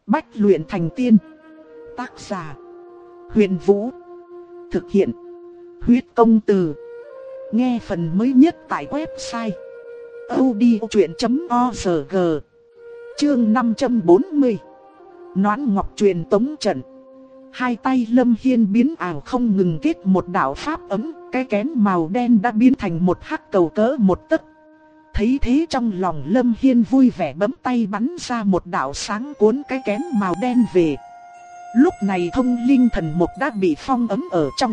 Bách luyện thành tiên. Tác giả: Huyền Vũ. Thực hiện: Huyết Công Từ. Nghe phần mới nhất tại website audiochuyện.org. Chương 540. Noãn Ngọc truyền tống trận. Hai tay Lâm Hiên biến ảo không ngừng kết một đạo pháp ấm, cái kén màu đen đã biến thành một hắc cầu cỡ một tấc. Thấy thế trong lòng Lâm Hiên vui vẻ bấm tay bắn ra một đạo sáng cuốn cái kén màu đen về. Lúc này thông linh thần mục đã bị phong ấm ở trong.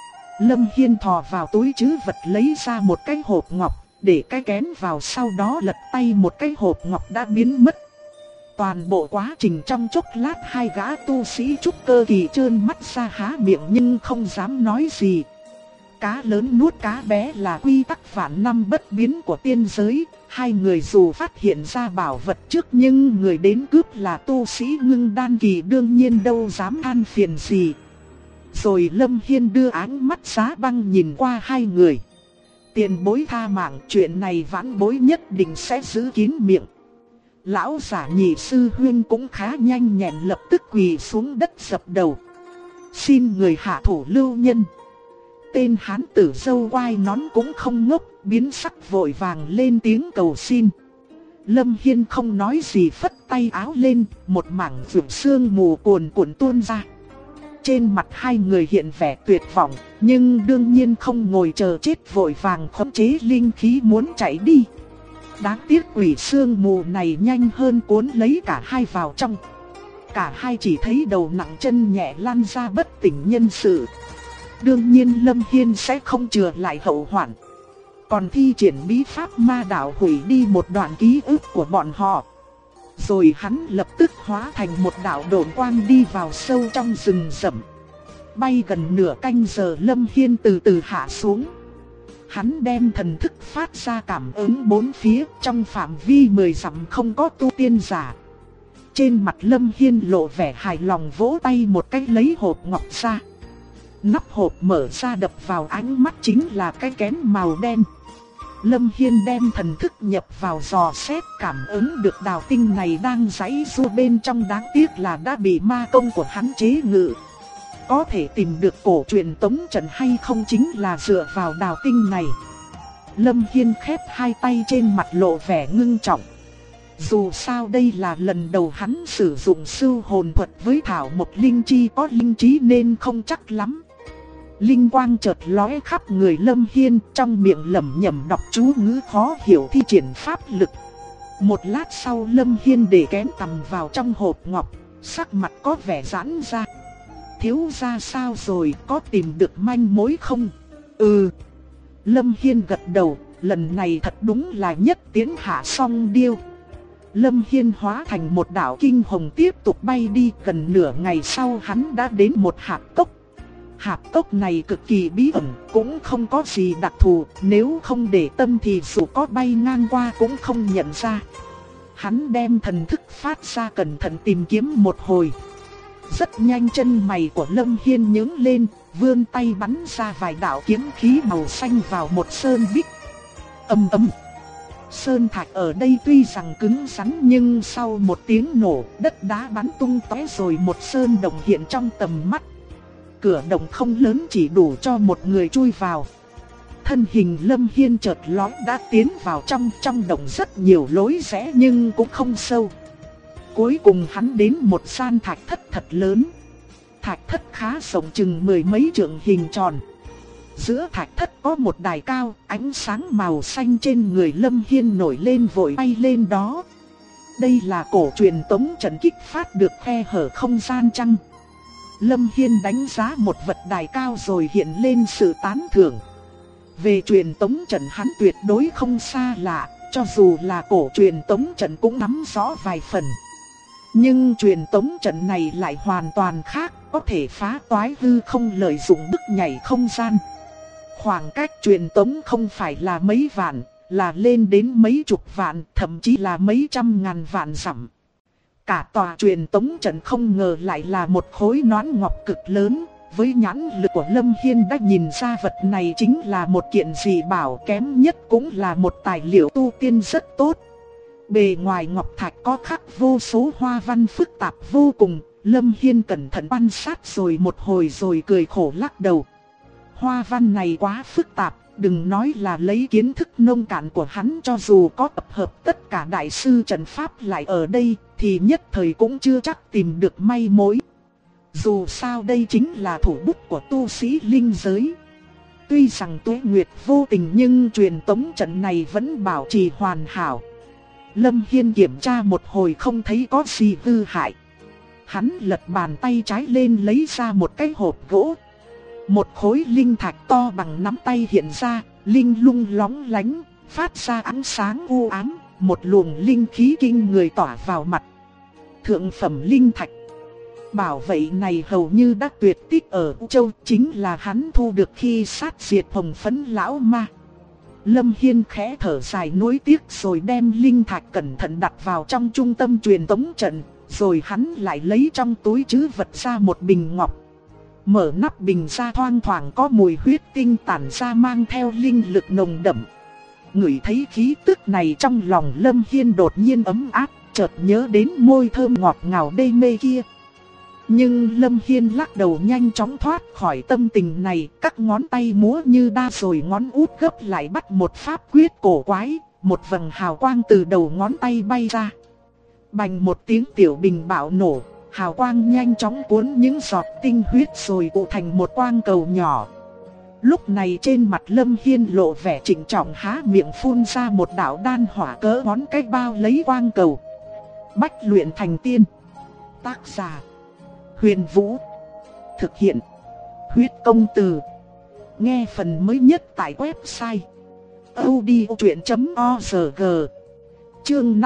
Lâm Hiên thò vào túi trữ vật lấy ra một cái hộp ngọc, để cái kén vào, sau đó lật tay một cái hộp ngọc đã biến mất. Toàn bộ quá trình trong chốc lát hai gã tu sĩ trúc cơ kỳ trơn mắt ra há miệng nhưng không dám nói gì. Cá lớn nuốt cá bé là quy tắc vạn năm bất biến của tiên giới. Hai người dù phát hiện ra bảo vật trước nhưng người đến cướp là tu sĩ ngưng đan kỳ, đương nhiên đâu dám than phiền gì. Rồi Lâm Hiên đưa ánh mắt giá băng nhìn qua hai người. Tiền bối tha mạng, chuyện này vãn bối nhất định sẽ giữ kín miệng. Lão giả Nhị sư huynh cũng khá nhanh nhẹn, lập tức quỳ xuống đất dập đầu. Xin người hạ thủ lưu nhân. Tên hán tử râu quai nón cũng không ngốc, biến sắc vội vàng lên tiếng cầu xin. Lâm Hiên không nói gì, phất tay áo lên, một mảng vượt sương mù cuồn cuộn tuôn ra. Trên mặt hai người hiện vẻ tuyệt vọng, nhưng đương nhiên không ngồi chờ chết, vội vàng khống chế linh khí muốn chạy đi. Đáng tiếc quỷ sương mù này nhanh hơn cuốn lấy cả hai vào trong. Cả hai chỉ thấy đầu nặng chân nhẹ lăn ra bất tỉnh nhân sự. Đương nhiên Lâm Hiên sẽ không chừa lại hậu hoạn, còn thi triển bí pháp ma đạo hủy đi một đoạn ký ức của bọn họ. Rồi hắn lập tức hóa thành một đạo độn quang đi vào sâu trong rừng rậm. Bay gần nửa canh giờ Lâm Hiên từ từ hạ xuống. Hắn đem thần thức phát ra cảm ứng bốn phía, trong phạm vi 10 dặm không có tu tiên giả. Trên mặt Lâm Hiên lộ vẻ hài lòng, vỗ tay một cái lấy hộp ngọc ra. Nắp hộp mở ra, đập vào ánh mắt chính là cái kén màu đen. Lâm Hiên đem thần thức nhập vào dò xét, cảm ứng được đào tinh này đang giãy giụa bên trong, đáng tiếc là đã bị ma công của hắn chế ngự. Có thể tìm được cổ truyền tống trận hay không chính là dựa vào đào tinh này. Lâm Hiên khép hai tay, trên mặt lộ vẻ ngưng trọng. Dù sao đây là lần đầu hắn sử dụng sưu hồn thuật với thảo một linh chi có linh trí nên không chắc lắm. Linh quang chợt lóe khắp người Lâm Hiên, trong miệng lẩm nhẩm đọc chú ngữ khó hiểu thi triển pháp lực. Một lát sau Lâm Hiên để kén tầm vào trong hộp ngọc, sắc mặt có vẻ giãn ra. Thiếu gia sao rồi, có tìm được manh mối không? Ừ. Lâm Hiên gật đầu, lần này thật đúng là nhất tiến hạ song điêu. Lâm Hiên hóa thành một đạo kinh hồng tiếp tục bay đi, gần nửa ngày sau hắn đã đến một hạp cốc. Hạp cốc này cực kỳ bí ẩn, cũng không có gì đặc thù, nếu không để tâm thì dù có bay ngang qua cũng không nhận ra. Hắn đem thần thức phát ra cẩn thận tìm kiếm một hồi. Rất nhanh chân mày của Lâm Hiên nhướng lên, vươn tay bắn ra vài đạo kiếm khí màu xanh vào một sơn bích. Ầm ầm. Sơn thạch ở đây tuy rằng cứng rắn nhưng sau một tiếng nổ, đất đá bắn tung tóe rồi một sơn động hiện trong tầm mắt. Cửa động không lớn, chỉ đủ cho một người chui vào. Thân hình Lâm Hiên chợt lóe đã tiến vào trong động rất nhiều lối rẽ nhưng cũng không sâu. Cuối cùng hắn đến một gian thạch thất thật lớn. Thạch thất khá rộng, chừng 10 mấy trượng hình tròn. Giữa thạch thất có một đài cao, ánh sáng màu xanh trên người Lâm Hiên nổi lên, vội bay lên đó. Đây là cổ truyền tống trận kích phát được khe hở không gian chăng? Lâm Hiên đánh giá một vật đài cao rồi hiện lên sự tán thưởng. Về truyền tống trận hắn tuyệt đối không xa lạ, cho dù là cổ truyền tống trận cũng nắm rõ vài phần. Nhưng truyền tống trận này lại hoàn toàn khác, có thể phá toái hư không, lợi dụng bước nhảy không gian. Khoảng cách truyền tống không phải là mấy vạn, là lên đến mấy chục vạn, thậm chí là mấy trăm ngàn vạn dặm. Cả tòa truyền tống trận không ngờ lại là một khối noãn ngọc cực lớn. Với nhãn lực của Lâm Hiên đã nhìn ra vật này chính là một kiện dị bảo, kém nhất cũng là một tài liệu tu tiên rất tốt. Bề ngoài ngọc thạch có khắc vô số hoa văn phức tạp vô cùng. Lâm Hiên cẩn thận quan sát rồi một hồi rồi cười khổ lắc đầu. Hoa văn này quá phức tạp, đừng nói là lấy kiến thức nông cạn của hắn, cho dù có tập hợp tất cả đại sư trận pháp lại ở đây thì nhất thời cũng chưa chắc tìm được may mối. Dù sao đây chính là thủ bút của tu sĩ linh giới. Tuy rằng Tuế Nguyệt vô tình nhưng truyền tống trận này vẫn bảo trì hoàn hảo. Lâm Hiên kiểm tra một hồi không thấy có gì hư hại. Hắn lật bàn tay trái lên lấy ra một cái hộp gỗ. Một khối linh thạch to bằng nắm tay hiện ra, linh lung lóng lánh, phát ra ánh sáng u ám, một luồng linh khí kinh người tỏa vào mặt. Thượng phẩm linh thạch. Bảo vậy này hầu như đã tuyệt tích ở U Châu, chính là hắn thu được khi sát diệt Hồng Phấn lão ma. Lâm Hiên khẽ thở dài nuối tiếc rồi đem linh thạch cẩn thận đặt vào trong trung tâm truyền tống trận, rồi hắn lại lấy trong túi trữ vật ra một bình ngọc. Mở nắp bình ra, thoang thoảng có mùi huyết tinh tản ra mang theo linh lực nồng đậm. Ngửi thấy khí tức này trong lòng Lâm Hiên đột nhiên ấm áp, chợt nhớ đến môi thơm ngọt ngào đê mê kia. Nhưng Lâm Hiên lắc đầu nhanh chóng thoát khỏi tâm tình này, các ngón tay múa như đa rồi ngón út gấp lại bắt một pháp quyết cổ quái, một vầng hào quang từ đầu ngón tay bay ra. Bành một tiếng, tiểu bình bạo nổ, hào quang nhanh chóng cuốn những giọt tinh huyết rồi tụ thành một quang cầu nhỏ. Lúc này trên mặt Lâm Hiên lộ vẻ trịnh trọng, há miệng phun ra một đạo đan hỏa cỡ ngón cái bao lấy quang cầu. Bách luyện thành tiên. Tác giả Huyền Vũ. Thực hiện Huyết Công Từ. Nghe phần mới nhất tại website audiochuyện.org. Chương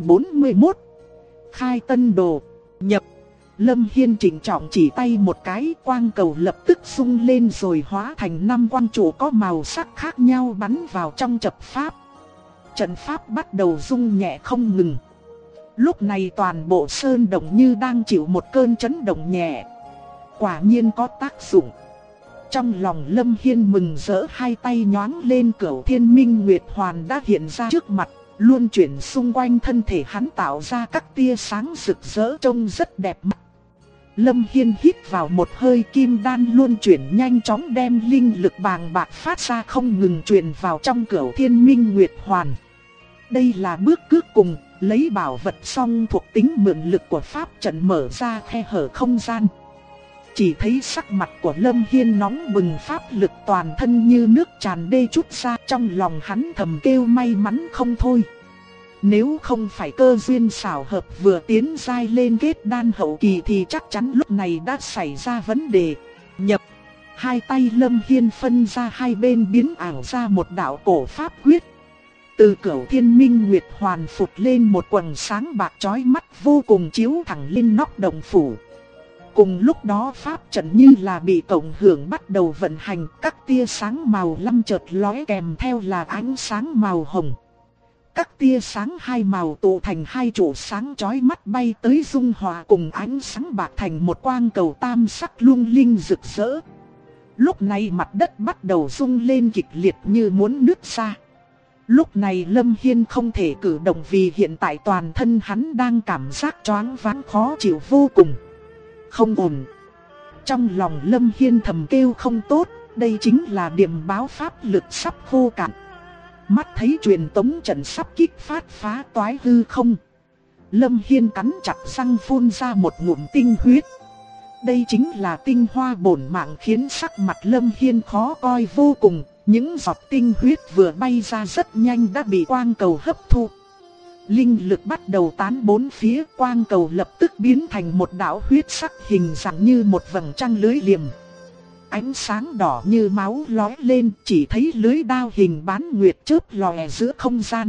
541. Khai tân đồ. Nhập. Lâm Hiên chỉnh trọng chỉ tay một cái, quang cầu lập tức rung lên rồi hóa thành 5 quang trụ có màu sắc khác nhau bắn vào trong trận pháp. Trận pháp bắt đầu rung nhẹ không ngừng. Lúc này toàn bộ sơn động như đang chịu một cơn chấn động nhẹ. Quả nhiên có tác dụng. Trong lòng Lâm Hiên mừng rỡ, hai tay nhoáng lên, Cửu Thiên Minh Nguyệt Hoàn đã hiện ra trước mặt, luân chuyển xung quanh thân thể hắn tạo ra các tia sáng rực rỡ trông rất đẹp mắt. Lâm Hiên hít vào một hơi, kim đan luân chuyển nhanh chóng đem linh lực bàng bạc phát ra không ngừng truyền vào trong Cửu Thiên Minh Nguyệt Hoàn. Đây là bước cuối cùng, lấy bảo vật song thuộc tính mượn lực của pháp trận mở ra khe hở không gian. Chỉ thấy sắc mặt của Lâm Hiên nóng bừng, pháp lực toàn thân như nước tràn đê trút ra, trong lòng hắn thầm kêu may mắn không thôi. Nếu không phải cơ duyên xảo hợp vừa tiến giai lên kết đan hậu kỳ thì chắc chắn lúc này đã xảy ra vấn đề. Nhập. Hai tay Lâm Hiên phân ra hai bên biến ảo ra một đạo cổ pháp quyết. Từ Cửu Thiên Minh Nguyệt Hoàn phụt lên một quầng sáng bạc chói mắt vô cùng chiếu thẳng lên nóc động phủ. Cùng lúc đó pháp trận như là bị cộng hưởng bắt đầu vận hành, các tia sáng màu lam chợt lóe kèm theo là ánh sáng màu hồng. Các tia sáng hai màu tụ thành hai trụ sáng chói mắt bay tới dung hòa cùng ánh sáng bạc thành một quang cầu tam sắc lung linh rực rỡ. Lúc này mặt đất bắt đầu rung lên kịch liệt như muốn nứt ra. Lúc này Lâm Hiên không thể cử động vì hiện tại toàn thân hắn đang cảm giác choáng váng khó chịu vô cùng. Không ổn. Trong lòng Lâm Hiên thầm kêu không tốt, đây chính là điểm báo pháp lực sắp khô cạn. Mắt thấy truyền tống trận sắp kích phát phá toái hư không. Lâm Hiên cắn chặt răng phun ra một ngụm tinh huyết. Đây chính là tinh hoa bổn mạng khiến sắc mặt Lâm Hiên khó coi vô cùng. Những giọt tinh huyết vừa bay ra rất nhanh đã bị quang cầu hấp thu. Linh lực bắt đầu tán bốn phía, quang cầu lập tức biến thành một đạo huyết sắc hình dạng như một vầng trăng lưới liềm. Ánh sáng đỏ như máu lóe lên, chỉ thấy lưới đao hình bán nguyệt chớp lòe giữa không gian.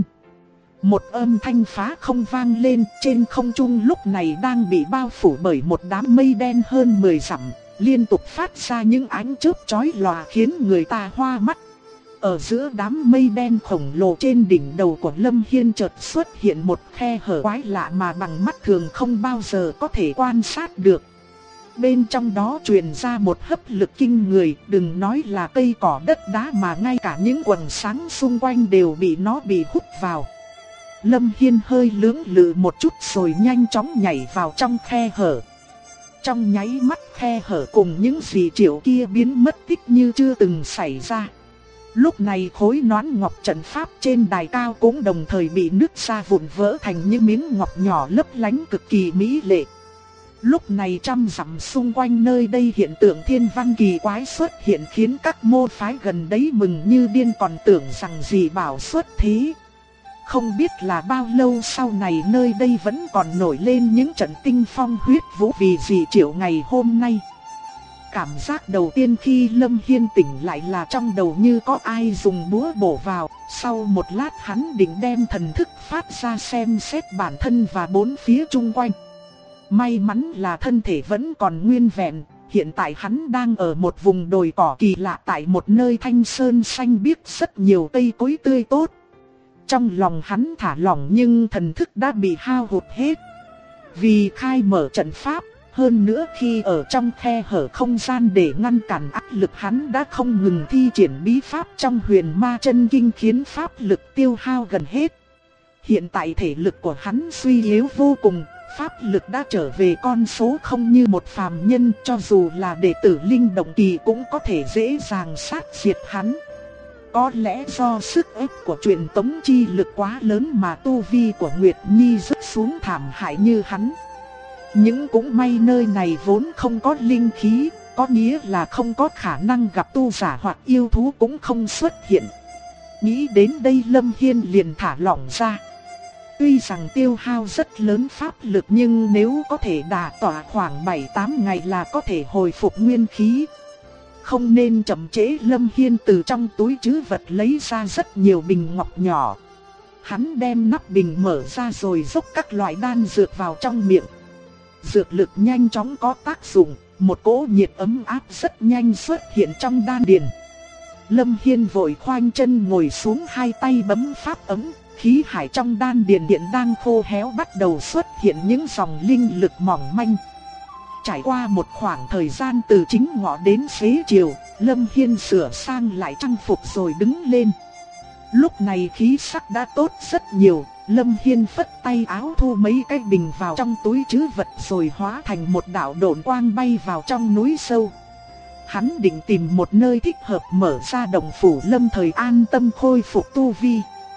Một âm thanh phá không vang lên, trên không trung lúc này đang bị bao phủ bởi một đám mây đen hơn 10 dặm, liên tục phát ra những ánh chớp chói lòa khiến người ta hoa mắt. Ở giữa đám mây đen khổng lồ trên đỉnh đầu của Lâm Hiên chợt xuất hiện một khe hở quái lạ mà bằng mắt thường không bao giờ có thể quan sát được. Bên trong đó truyền ra một hấp lực kinh người, đừng nói là cây cỏ đất đá mà ngay cả những quầng sáng xung quanh đều bị hút vào. Lâm Hiên hơi lưỡng lự một chút rồi nhanh chóng nhảy vào trong khe hở. Trong nháy mắt khe hở cùng những dị triệu kia biến mất tích như chưa từng xảy ra. Lúc này khối nón ngọc trận pháp trên đài cao cũng đồng thời bị nứt ra vụn vỡ thành những miếng ngọc nhỏ lấp lánh cực kỳ mỹ lệ. Lúc này trăm dặm xung quanh nơi đây hiện tượng thiên văn kỳ quái xuất hiện khiến các môn phái gần đấy mừng như điên, còn tưởng rằng dị bảo xuất thế. Không biết là bao lâu sau này nơi đây vẫn còn nổi lên những trận tinh phong huyết vũ vì dị triệu ngày hôm nay. Cảm giác đầu tiên khi Lâm Hiên tỉnh lại là trong đầu như có ai dùng búa bổ vào. Sau một lát hắn định đem thần thức phát ra xem xét bản thân và bốn phía chung quanh. May mắn là thân thể vẫn còn nguyên vẹn. Hiện tại hắn đang ở một vùng đồi cỏ kỳ lạ tại một nơi thanh sơn xanh biếc rất nhiều cây cối tươi tốt. Trong lòng hắn thả lỏng nhưng thần thức đã bị hao hụt hết. Vì khai mở trận pháp, hơn nữa khi ở trong khe hở không gian để ngăn cản áp lực, hắn đã không ngừng thi triển bí pháp trong Huyền Ma Chân Kinh khiến pháp lực tiêu hao gần hết. Hiện tại thể lực của hắn suy yếu vô cùng, pháp lực đã trở về con số không như một phàm nhân, cho dù là đệ tử linh động kỳ cũng có thể dễ dàng sát diệt hắn. Có lẽ do sức ép của truyền tống chi lực quá lớn mà tu vi của Nguyệt Nhi rớt xuống thảm hại như hắn. Nhưng cũng may nơi này vốn không có linh khí, có nghĩa là không có khả năng gặp tu giả hoặc yêu thú cũng không xuất hiện. Nghĩ đến đây Lâm Hiên liền thả lỏng ra. Tuy rằng tiêu hao rất lớn pháp lực nhưng nếu có thể đả tỏa khoảng 7-8 ngày là có thể hồi phục nguyên khí. Không nên chậm trễ. Lâm Hiên từ trong túi trữ vật lấy ra rất nhiều bình ngọc nhỏ. Hắn đem nắp bình mở ra rồi dốc các loại đan dược vào trong miệng. Dược lực nhanh chóng có tác dụng, một cỗ nhiệt ấm áp rất nhanh xuất hiện trong đan điền. Lâm Hiên vội khoanh chân ngồi xuống, hai tay bấm pháp ấm, khí hải trong đan điền hiện đang khô héo bắt đầu xuất hiện những dòng linh lực mỏng manh. Trải qua một khoảng thời gian từ chính ngọ đến xế chiều, Lâm Hiên sửa sang lại trang phục rồi đứng lên. Lúc này khí sắc đã tốt rất nhiều. Lâm Hiên phất tay áo thu mấy cái bình vào trong túi trữ vật rồi hóa thành một đạo độn quang bay vào trong núi sâu. Hắn định tìm một nơi thích hợp mở ra động phủ lâm thời an tâm khôi phục tu vi.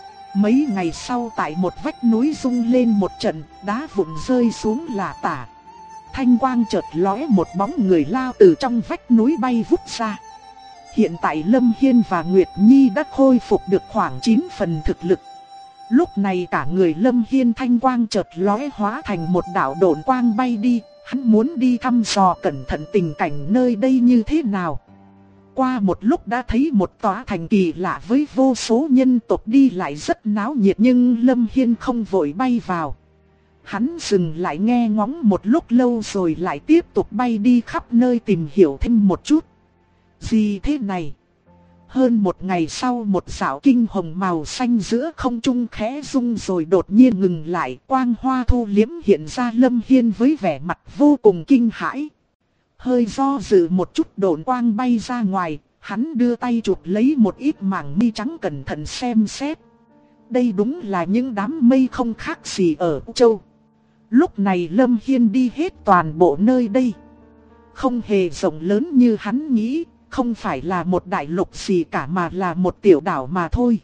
Mấy ngày sau tại một vách núi rung lên một trận, đá vụn rơi xuống lả tả. Thanh quang chợt lóe, một bóng người lao từ trong vách núi bay vút ra. Hiện tại Lâm Hiên và Nguyệt Nhi đã khôi phục được khoảng 9 phần thực lực. Lúc này cả người Lâm Hiên thanh quang chợt lóe hóa thành một đạo độn quang bay đi, hắn muốn đi thăm dò cẩn thận tình cảnh nơi đây như thế nào. Qua một lúc đã thấy một tòa thành kỳ lạ với vô số nhân tộc đi lại rất náo nhiệt, nhưng Lâm Hiên không vội bay vào. Hắn dừng lại nghe ngóng một lúc lâu rồi lại tiếp tục bay đi khắp nơi tìm hiểu thêm một chút. Gì thế này? Hơn một ngày sau, một dạo kinh hồng màu xanh giữa không trung khẽ rung rồi đột nhiên ngừng lại, quang hoa thu liếm hiện ra. Lâm Hiên với vẻ mặt vô cùng kinh hãi. Hơi do dự một chút, độn quang bay ra ngoài, hắn đưa tay chụp lấy một ít mảng mây trắng cẩn thận xem xét. Đây đúng là những đám mây không khác gì ở Châu. Lúc này Lâm Hiên đi hết toàn bộ nơi đây. Không hề rộng lớn như hắn nghĩ. Không phải là một đại lục gì cả mà là một tiểu đảo mà thôi.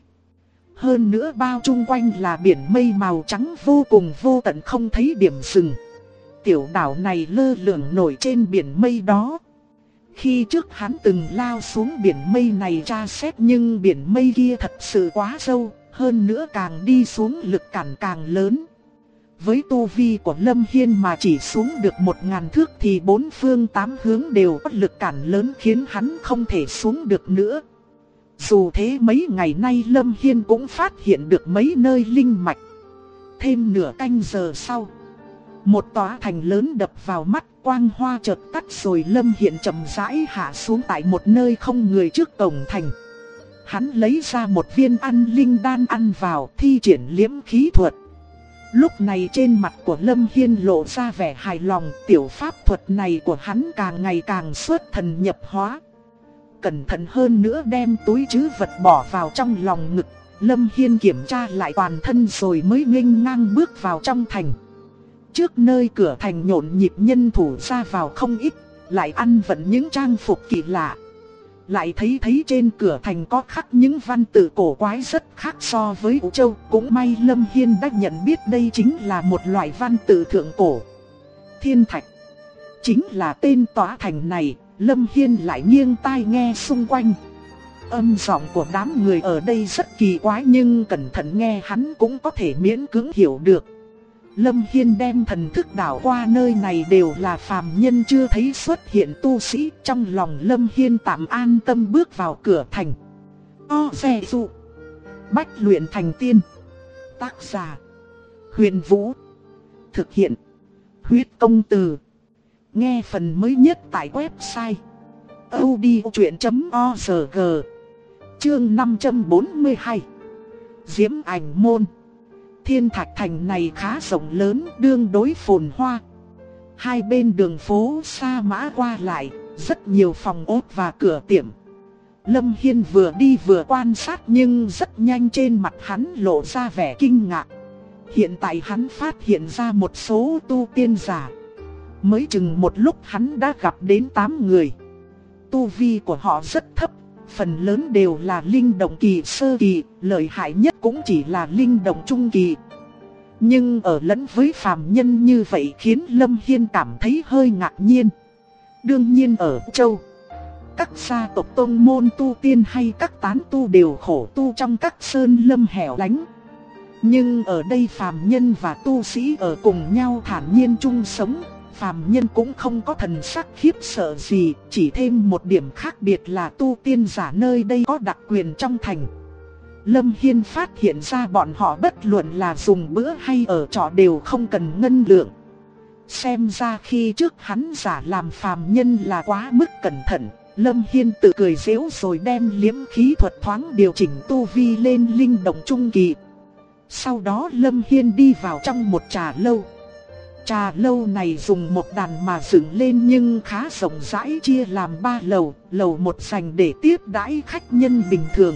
Hơn nữa bao chung quanh là biển mây màu trắng vô cùng vô tận không thấy điểm dừng. Tiểu đảo này lơ lửng nổi trên biển mây đó. Khi trước hắn từng lao xuống biển mây này tra xét nhưng biển mây kia thật sự quá sâu. Hơn nữa càng đi xuống lực cản càng lớn. Với tu vi của Lâm Hiên mà chỉ xuống được 1000 thước thì bốn phương tám hướng đều có lực cản lớn khiến hắn không thể xuống được nữa. Dù thế mấy ngày nay Lâm Hiên cũng phát hiện được mấy nơi linh mạch. Thêm nửa canh giờ sau, một tòa thành lớn đập vào mắt, quang hoa chợt tắt rồi Lâm Hiên chậm rãi hạ xuống tại một nơi không người trước cổng thành. Hắn lấy ra một viên ăn linh đan ăn vào, thi triển liễm khí thuật. Lúc này trên mặt của Lâm Hiên lộ ra vẻ hài lòng, tiểu pháp thuật này của hắn càng ngày càng xuất thần nhập hóa. Cẩn thận hơn nữa đem túi trữ vật bỏ vào trong lòng ngực, Lâm Hiên kiểm tra lại toàn thân rồi mới nghênh ngang bước vào trong thành. Trước nơi cửa thành nhộn nhịp nhân thủ ra vào không ít, lại ăn vận những trang phục kỳ lạ. Lại thấy trên cửa thành có khắc những văn tự cổ quái rất khác so với Vũ Châu. Cũng may Lâm Hiên đã nhận biết đây chính là một loại văn tự thượng cổ. Thiên Thạch chính là tên tòa thành này. Lâm Hiên lại nghiêng tai nghe xung quanh. Âm giọng của đám người ở đây rất kỳ quái, nhưng cẩn thận nghe hắn cũng có thể miễn cưỡng hiểu được. Lâm Hiên đem thần thức đảo qua nơi này đều là phàm nhân chưa thấy xuất hiện tu sĩ. Trong lòng Lâm Hiên tạm an tâm bước vào cửa thành. Xe dụ Bách luyện thành tiên. Tác giả Huyền Vũ. Thực hiện Huyết Công Từ. Nghe phần mới nhất tại website audiochuyện.org. Chương 542. Diễm Ảnh Môn. Thiên Thạch thành này khá rộng lớn, tương đối phồn hoa. Hai bên đường phố xa mã qua lại, rất nhiều phòng ốt và cửa tiệm. Lâm Hiên vừa đi vừa quan sát nhưng rất nhanh trên mặt hắn lộ ra vẻ kinh ngạc. Hiện tại hắn phát hiện ra một số tu tiên giả. Mới chừng một lúc hắn đã gặp đến 8 người. Tu vi của họ rất thấp, phần lớn đều là linh động kỳ sơ kỳ, lợi hại nhất cũng chỉ là linh động trung kỳ. Nhưng ở lẫn với phàm nhân như vậy khiến Lâm Hiên cảm thấy hơi ngạc nhiên. Đương nhiên ở Châu, các gia tộc tôn môn tu tiên hay các tán tu đều khổ tu trong các sơn lâm hẻo lánh. Nhưng ở đây phàm nhân và tu sĩ ở cùng nhau thản nhiên chung sống. Phàm nhân cũng không có thần sắc khiếp sợ gì, chỉ thêm một điểm khác biệt là tu tiên giả nơi đây có đặc quyền trong thành. Lâm Hiên phát hiện ra bọn họ bất luận là dùng bữa hay ở trọ đều không cần ngân lượng. Xem ra khi trước hắn giả làm phàm nhân là quá mức cẩn thận. Lâm Hiên tự cười giễu rồi đem liễm khí thuật thoáng điều chỉnh tu vi lên linh động trung kỳ. Sau đó Lâm Hiên đi vào trong một trà lâu. Trà lâu này dùng một đàn mà dựng lên nhưng khá rộng rãi, chia làm 3 lầu. Lầu 1 dành để tiếp đãi khách nhân bình thường.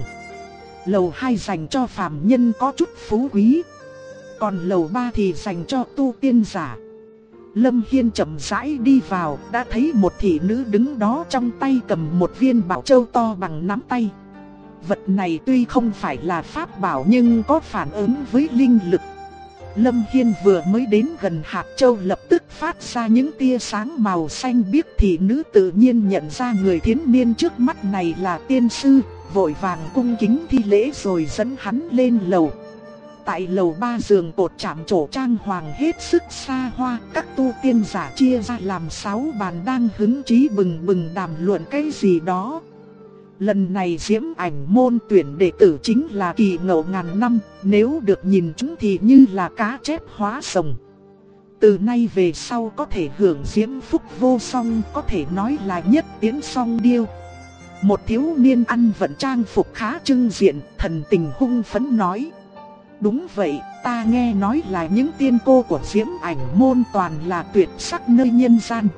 Lầu 2 dành cho phàm nhân có chút phú quý. Còn lầu 3 thì dành cho tu tiên giả. Lâm Hiên chậm rãi đi vào, đã thấy một thị nữ đứng đó trong tay cầm một viên bảo châu to bằng nắm tay. Vật này tuy không phải là pháp bảo nhưng có phản ứng với linh lực. Lâm Hiên vừa mới đến gần hạt châu lập tức phát ra những tia sáng màu xanh biếc, thì nữ tự nhiên nhận ra người thiếu niên trước mắt này là tiên sư, vội vàng cung kính thi lễ rồi dẫn hắn lên lầu. Tại lầu 3 giường cột chạm trổ trang hoàng hết sức xa hoa, các tu tiên giả chia ra làm 6 bàn đang hứng chí bừng bừng đàm luận cái gì đó. Lần này Diễm Ảnh môn tuyển đệ tử chính là Kỳ Ngậu ngàn năm, nếu được nhìn chúng thì như là cá chép hóa rồng. Từ nay về sau có thể hưởng diễm phúc vô song, có thể nói là nhất tiến song điêu. Một thiếu niên ăn vận trang phục khá trưng diện, thần tình hung phấn nói. Đúng vậy, ta nghe nói là những tiên cô của Diễm Ảnh môn toàn là tuyệt sắc nơi nhân gian.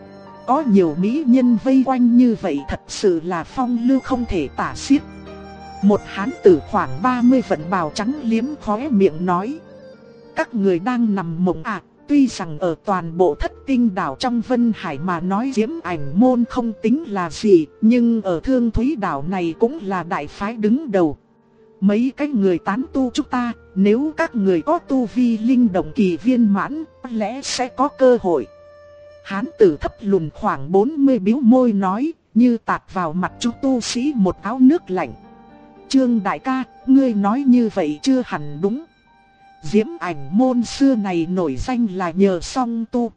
Có nhiều mỹ nhân vây quanh như vậy thật sự là phong lưu không thể tả xiết. Một hán tử khoảng 30 vận bào trắng liếm khóe miệng nói. Các người đang nằm mộng à, tuy rằng ở toàn bộ Thất Tinh đảo trong Vân Hải mà nói Diễm Ảnh môn không tính là gì, nhưng ở Thương Thúy đảo này cũng là đại phái đứng đầu. Mấy cái người tán tu chúng ta, nếu các người có tu vi linh động kỳ viên mãn, có lẽ sẽ có cơ hội. Hán tử thấp lùn khoảng 40 bĩu môi nói, như tạt vào mặt chú tu sĩ một áo nước lạnh. Trương đại ca, ngươi nói như vậy chưa hẳn đúng. Diễm Ảnh môn xưa này nổi danh là nhờ song tu.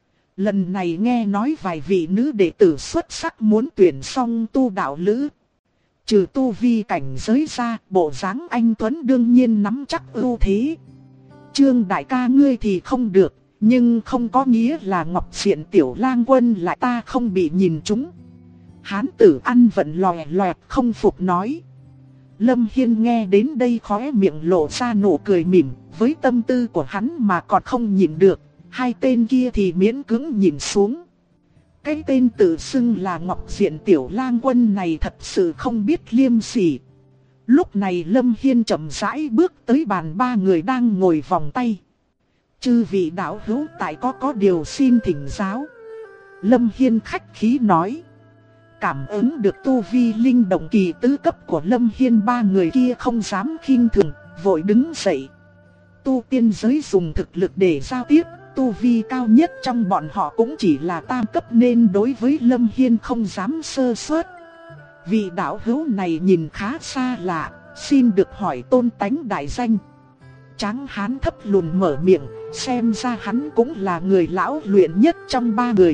Lần này nghe nói vài vị nữ đệ tử xuất sắc muốn tuyển song tu đạo lữ. Trừ tu vi cảnh giới ra, bộ dáng anh Tuấn đương nhiên nắm chắc ưu thế. Trương đại ca ngươi thì không được, nhưng không có nghĩa là Ngọc Diện tiểu lang quân lại ta không bị nhìn trúng. Hán tử ăn vận lòe loẹt không phục nói. Lâm Hiên nghe đến đây khóe miệng lộ ra nụ cười mỉm, với tâm tư của hắn mà còn không nhìn được, hai tên kia thì miễn cưỡng nhìn xuống. Cái tên tự xưng là Ngọc Diện tiểu lang quân này thật sự không biết liêm sỉ. Lúc này Lâm Hiên chậm rãi bước tới bàn ba người đang ngồi vòng tay. Chư vị đạo hữu tại có điều xin thỉnh giáo. Lâm Hiên khách khí nói. Cảm ứng được tu vi linh động kỳ tứ cấp của Lâm Hiên, ba người kia không dám khinh thường, vội đứng dậy. Tu tiên giới dùng thực lực để giao tiếp, tu vi cao nhất trong bọn họ cũng chỉ là tam cấp nên đối với Lâm Hiên không dám sơ suất. Vị đạo hữu này nhìn khá xa lạ, xin được hỏi tôn tánh đại danh. Tráng hán thấp lùn mở miệng, xem ra hắn cũng là người lão luyện nhất trong ba người.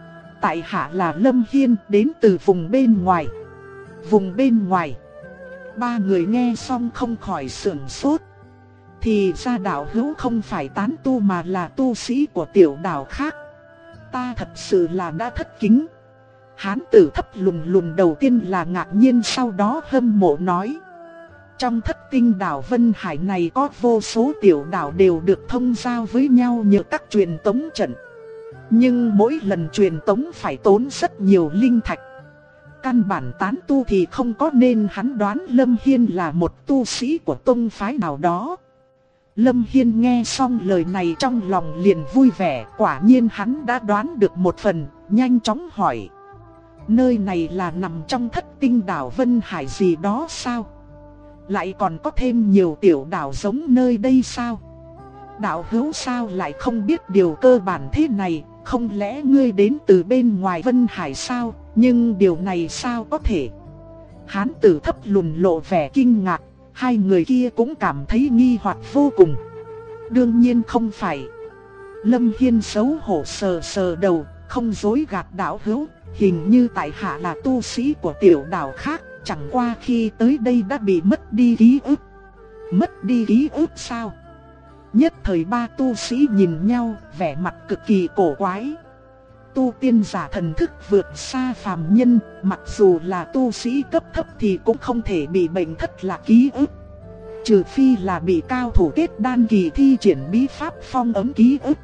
Tại hạ là Lâm Hiên, đến từ vùng bên ngoài. Vùng bên ngoài. Ba người nghe xong không khỏi sửng sốt. Thì ra đạo hữu không phải tán tu mà là tu sĩ của tiểu đảo khác. Ta thật sự là đã thất kính. Hán tử thấp lùn lùn đầu tiên là ngạc nhiên, sau đó hâm mộ nói. Trong thất tinh đảo Vân Hải này có vô số tiểu đảo đều được thông giao với nhau nhờ các truyền tống trận. Nhưng mỗi lần truyền tống phải tốn rất nhiều linh thạch. Căn bản tán tu thì không có, nên hắn đoán Lâm Hiên là một tu sĩ của tông phái nào đó. Lâm Hiên nghe xong lời này trong lòng liền vui vẻ, quả nhiên hắn đã đoán được một phần, nhanh chóng hỏi. Nơi này là nằm trong thất tinh đảo Vân Hải gì đó sao? Lại còn có thêm nhiều tiểu đảo giống nơi đây sao? Đạo hữu sao lại không biết điều cơ bản thế này? Không lẽ ngươi đến từ bên ngoài Vân Hải sao? Nhưng điều này sao có thể? Hán tử thấp lùn lộ vẻ kinh ngạc. Hai người kia cũng cảm thấy nghi hoặc vô cùng. Đương nhiên không phải. Lâm Hiên xấu hổ sờ sờ đầu, không dối gạt đạo hữu. Hình như tại hạ là tu sĩ của tiểu đảo khác, chẳng qua khi tới đây đã bị mất đi ký ức. Mất đi ký ức sao? Nhất thời ba tu sĩ nhìn nhau, vẻ mặt cực kỳ cổ quái. Tu tiên giả thần thức vượt xa phàm nhân, mặc dù là tu sĩ cấp thấp thì cũng không thể bị bệnh thất lạc ký ức. Trừ phi là bị cao thủ kết đan kỳ thi triển bí pháp phong ấn ký ức.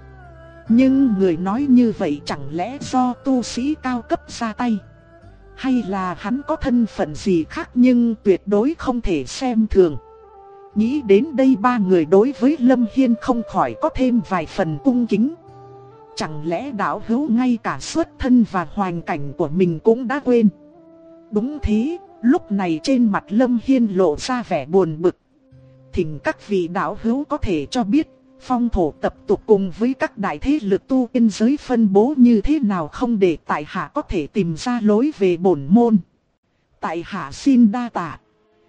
Nhưng người nói như vậy chẳng lẽ do tu sĩ cao cấp ra tay? Hay là hắn có thân phận gì khác nhưng tuyệt đối không thể xem thường. Nghĩ đến đây ba người đối với Lâm Hiên không khỏi có thêm vài phần cung kính. Chẳng lẽ đạo hữu ngay cả xuất thân và hoàn cảnh của mình cũng đã quên? Đúng thế, lúc này trên mặt Lâm Hiên lộ ra vẻ buồn bực. Thỉnh các vị đạo hữu có thể cho biết, phong thổ tập tục cùng với các đại thế lực tu tiên giới phân bố như thế nào không để tại hạ có thể tìm ra lối về bổn môn. Tại hạ xin đa tạ.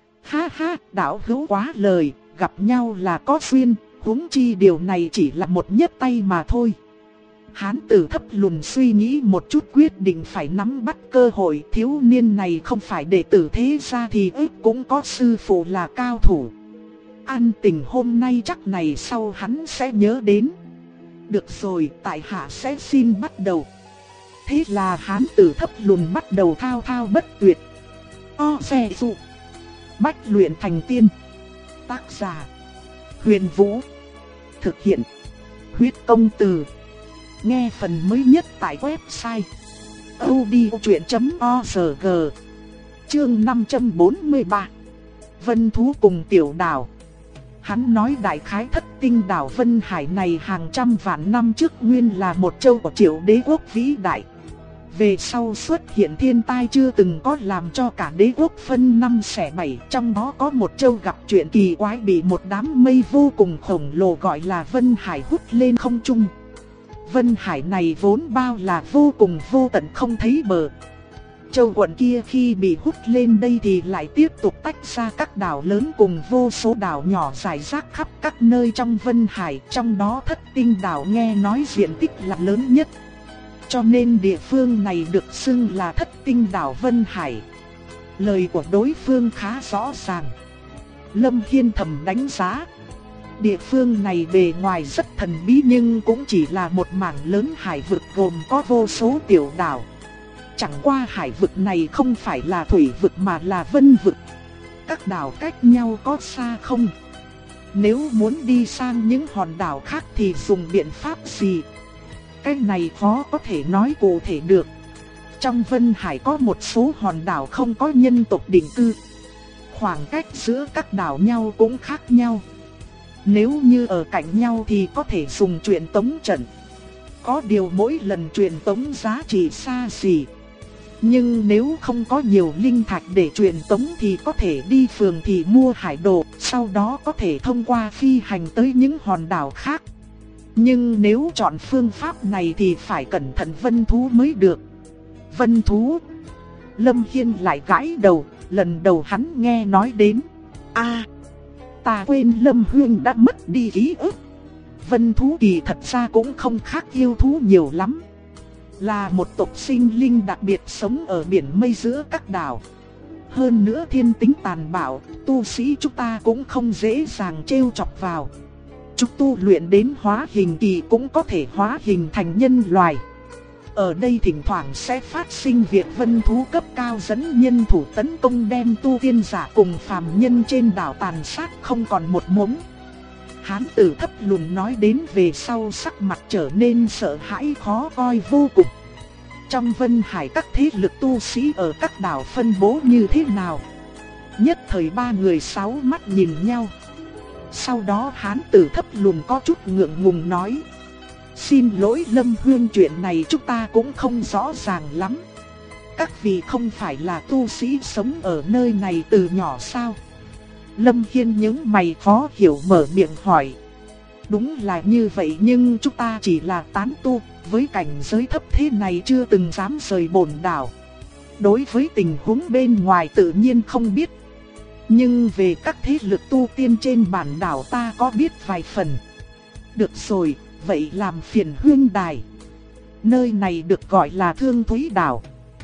Ha ha, đạo hữu quá lời, gặp nhau là có duyên, huống chi điều này chỉ là một nhấc tay mà thôi. Hán tử thấp lùn suy nghĩ một chút quyết định phải nắm bắt cơ hội. Thiếu niên này không phải đệ tử thế gia thì ít cũng có sư phụ là cao thủ. An tình hôm nay chắc này sau hắn sẽ nhớ đến. Được rồi, tại hạ sẽ xin bắt đầu. Thế là hán tử thấp lùn bắt đầu thao thao bất tuyệt. Xe dụ bách luyện thành tiên. Tác giả Huyền Vũ. Thực hiện Huyết Công Từ. Nghe phần mới nhất tại website audiochuyện.org. Chương 543. Vân thú cùng tiểu đảo. Hắn nói đại khái thất tinh đảo Vân Hải này hàng trăm vạn năm trước nguyên là một châu của Triệu đế quốc vĩ đại. Về sau xuất hiện thiên tai chưa từng có làm cho cả đế quốc phân năm xẻ bảy. Trong đó có một châu gặp chuyện kỳ quái, bị một đám mây vô cùng khổng lồ gọi là Vân Hải hút lên không trung. Vân Hải này vốn bao là vô cùng vô tận không thấy bờ. Châu quận kia khi bị hút lên đây thì lại tiếp tục tách ra các đảo lớn cùng vô số đảo nhỏ rải rác khắp các nơi trong Vân Hải. Trong đó thất tinh đảo nghe nói diện tích là lớn nhất, cho nên địa phương này được xưng là thất tinh đảo Vân Hải. Lời của đối phương khá rõ ràng. Lâm Hiên thầm đánh giá. Địa phương này bề ngoài rất thần bí nhưng cũng chỉ là một mảng lớn hải vực gồm có vô số tiểu đảo. Chẳng qua hải vực này không phải là thủy vực mà là vân vực. Các đảo cách nhau có xa không? Nếu muốn đi sang những hòn đảo khác thì dùng biện pháp gì? Cái này khó có thể nói cụ thể được. Trong Vân Hải có một số hòn đảo không có nhân tộc định cư. khoảng cách giữa các đảo nhau cũng khác nhau. Nếu như ở cạnh nhau thì có thể dùng truyền tống trận. Có điều mỗi lần truyền tống giá trị xa xỉ. Nhưng nếu không có nhiều linh thạch để truyền tống thì có thể đi phường thị mua hải đồ, sau đó có thể thông qua phi hành tới những hòn đảo khác. Nhưng nếu chọn phương pháp này thì phải cẩn thận vân thú mới được. Vân thú? Lâm Hiên lại gãi đầu, lần đầu hắn nghe nói đến. Ta quên Lâm Huyên đã mất đi ký ức. Vân thú kỳ thật ra cũng không khác yêu thú nhiều lắm. Là một tộc sinh linh đặc biệt sống ở biển mây giữa các đảo. Hơn nữa thiên tính tàn bạo, tu sĩ chúng ta cũng không dễ dàng trêu chọc vào. Chúng tu luyện đến hóa hình kỳ cũng có thể hóa hình thành nhân loài. Ở đây thỉnh thoảng sẽ phát sinh việc vân thú cấp cao dẫn nhân thủ tấn công, đem tu tiên giả cùng phàm nhân trên đảo tàn sát không còn một mống. Hán tử Thấp Lùn nói đến về sau sắc mặt trở nên sợ hãi khó coi vô cùng. Trong Vân Hải các thế lực tu sĩ ở các đảo phân bố như thế nào? Nhất thời ba người sáu mắt nhìn nhau. Sau đó hán tử Thấp Lùn có chút ngượng ngùng nói: xin lỗi Lâm Huyên, chuyện này chúng ta cũng không rõ ràng lắm. Các vị không phải là tu sĩ sống ở nơi này từ nhỏ sao? Lâm Hiên nhướng mày khó hiểu mở miệng hỏi. Đúng là như vậy, nhưng chúng ta chỉ là tán tu, với cảnh giới thấp thế này chưa từng dám rời bổn đảo. Đối với tình huống bên ngoài tự nhiên không biết. Nhưng về các thế lực tu tiên trên bản đảo ta có biết vài phần. Được rồi, vậy làm phiền Huyên đài. Nơi này được gọi là Thương Thúy Đảo.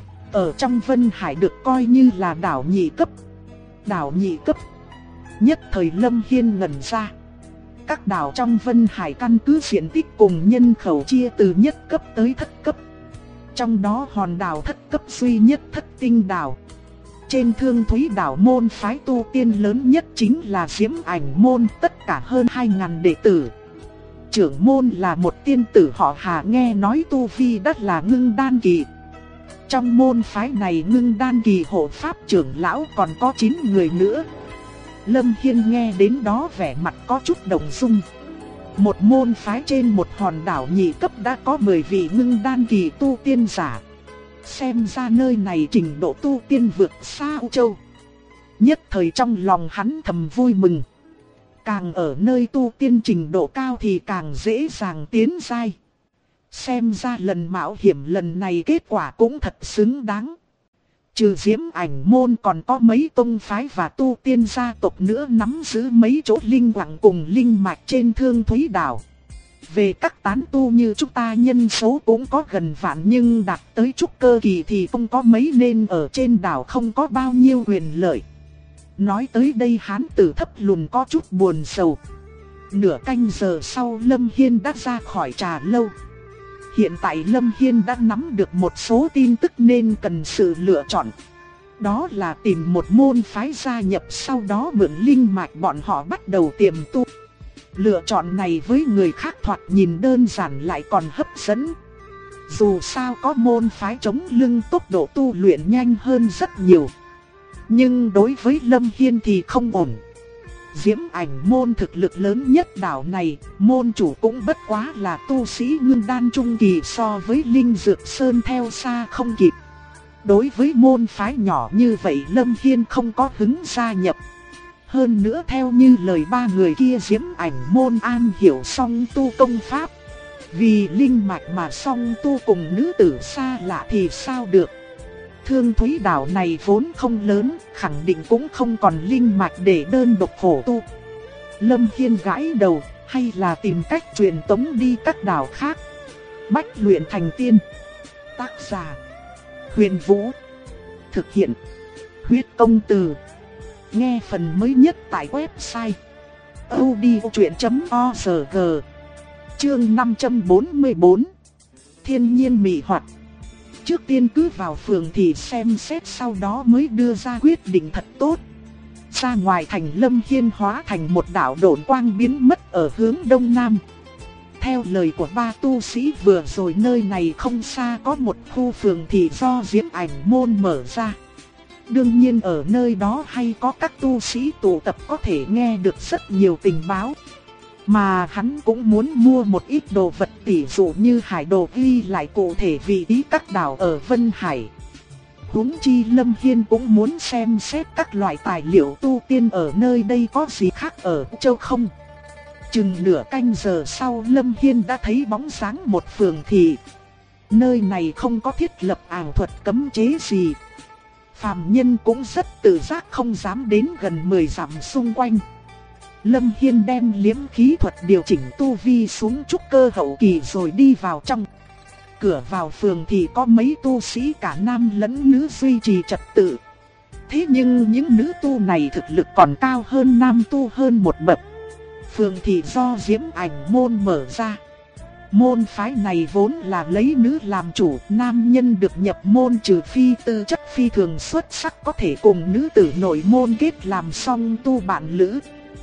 Ở trong Vân Hải được coi như là đảo nhị cấp. Đảo nhị cấp? Nhất thời Lâm Hiên ngẩn ra. Các đảo trong Vân Hải căn cứ diện tích cùng nhân khẩu chia từ nhất cấp tới thất cấp. Trong đó hòn đảo thất cấp duy nhất Thất Tinh Đảo. Trên Thương Thúy Đảo môn phái tu tiên lớn nhất chính là Diễm Ảnh môn, tất cả hơn 2000 đệ tử. Trưởng môn là một tiên tử họ Hà, nghe nói tu vi đắt là ngưng đan kỳ. Trong môn phái này ngưng đan kỳ hộ pháp trưởng lão còn có 9 người nữa. Lâm Hiên nghe đến đó vẻ mặt có chút động dung. Một môn phái trên một hòn đảo nhị cấp đã có 10 vị ngưng đan kỳ tu tiên giả. Xem ra nơi này trình độ tu tiên vượt xa U Châu. Nhất thời trong lòng hắn thầm vui mừng. Càng ở nơi tu tiên trình độ cao thì càng dễ dàng tiến giai. Xem ra lần mạo hiểm lần này kết quả cũng thật xứng đáng. Trừ Diễm Ảnh môn còn có mấy tông phái và tu tiên gia tộc nữa nắm giữ mấy chỗ linh quặng cùng linh mạch trên Thương Thúy Đảo. Về các tán tu như chúng ta nhân số cũng có gần vạn, nhưng đạt tới trúc cơ kỳ thì không có mấy, nên ở trên đảo không có bao nhiêu quyền lợi. Nói tới đây hán tử Thấp Lùn có chút buồn sầu. Nửa canh giờ sau Lâm Hiên đã ra khỏi trà lâu. Hiện tại Lâm Hiên đã nắm được một số tin tức nên cần sự lựa chọn. Đó là tìm một môn phái gia nhập, sau đó mượn linh mạch bọn họ bắt đầu tiềm tu. Lựa chọn này với người khác thoạt nhìn đơn giản lại còn hấp dẫn. Dù sao có môn phái chống lưng, tốc độ tu luyện nhanh hơn rất nhiều. Nhưng đối với Lâm Hiên thì không ổn. Diễm Ảnh môn thực lực lớn nhất đảo này, môn chủ cũng bất quá là tu sĩ ngưng đan trung kỳ, so với Linh Dược Sơn theo xa không kịp. Đối với môn phái nhỏ như vậy Lâm Hiên không có hứng gia nhập. Hơn nữa theo như lời ba người kia, Diễm Ảnh môn an hiểu song tu công pháp. Vì linh mạch mà song tu cùng nữ tử xa lạ thì sao được. Thương Thúy Đảo này vốn không lớn, khẳng định cũng không còn linh mạch để đơn độc khổ tu. Lâm Hiên gãi đầu, hay là tìm cách truyền tống đi các đảo khác. Bách luyện thành tiên. Tác giả: Huyền Vũ. Thực hiện: Huyết Công Từ. Nghe phần mới nhất tại website audiochuyện.org. Chương 544. Thiên nhiên mị hoặc. Trước tiên cứ vào phường thì xem xét, sau đó mới đưa ra quyết định thật tốt. Ra ngoài thành Lâm Hiên hóa thành một đạo độn quang biến mất ở hướng đông nam. Theo lời của ba tu sĩ vừa rồi, nơi này không xa có một khu phường thị do Diễm Ảnh môn mở ra. Đương nhiên ở nơi đó hay có các tu sĩ tụ tập có thể nghe được rất nhiều tình báo. Mà hắn cũng muốn mua một ít đồ vật, tỉ dụ như hải đồ ghi lại cụ thể vị trí các đảo ở Vân Hải. Huống chi Lâm Hiên cũng muốn xem xét các loại tài liệu tu tiên ở nơi đây có gì khác ở châu không. Chừng nửa canh giờ sau, Lâm Hiên đã thấy bóng dáng một phường thị. Nơi này không có thiết lập ảo thuật cấm chế gì. Phàm nhân cũng rất tự giác không dám đến gần 10 dặm xung quanh. Lâm Hiên đem liễm khí thuật điều chỉnh tu vi xuống trúc cơ hậu kỳ rồi đi vào trong. Cửa vào phường thì có mấy tu sĩ cả nam lẫn nữ duy trì trật tự. Thế nhưng những nữ tu này thực lực còn cao hơn nam tu hơn một bậc. Phường thì do Diễm Ảnh môn mở ra. Môn phái này vốn là lấy nữ làm chủ, nam nhân được nhập môn trừ phi tư chất phi thường xuất sắc có thể cùng nữ tử nội môn kết làm song tu bạn lữ.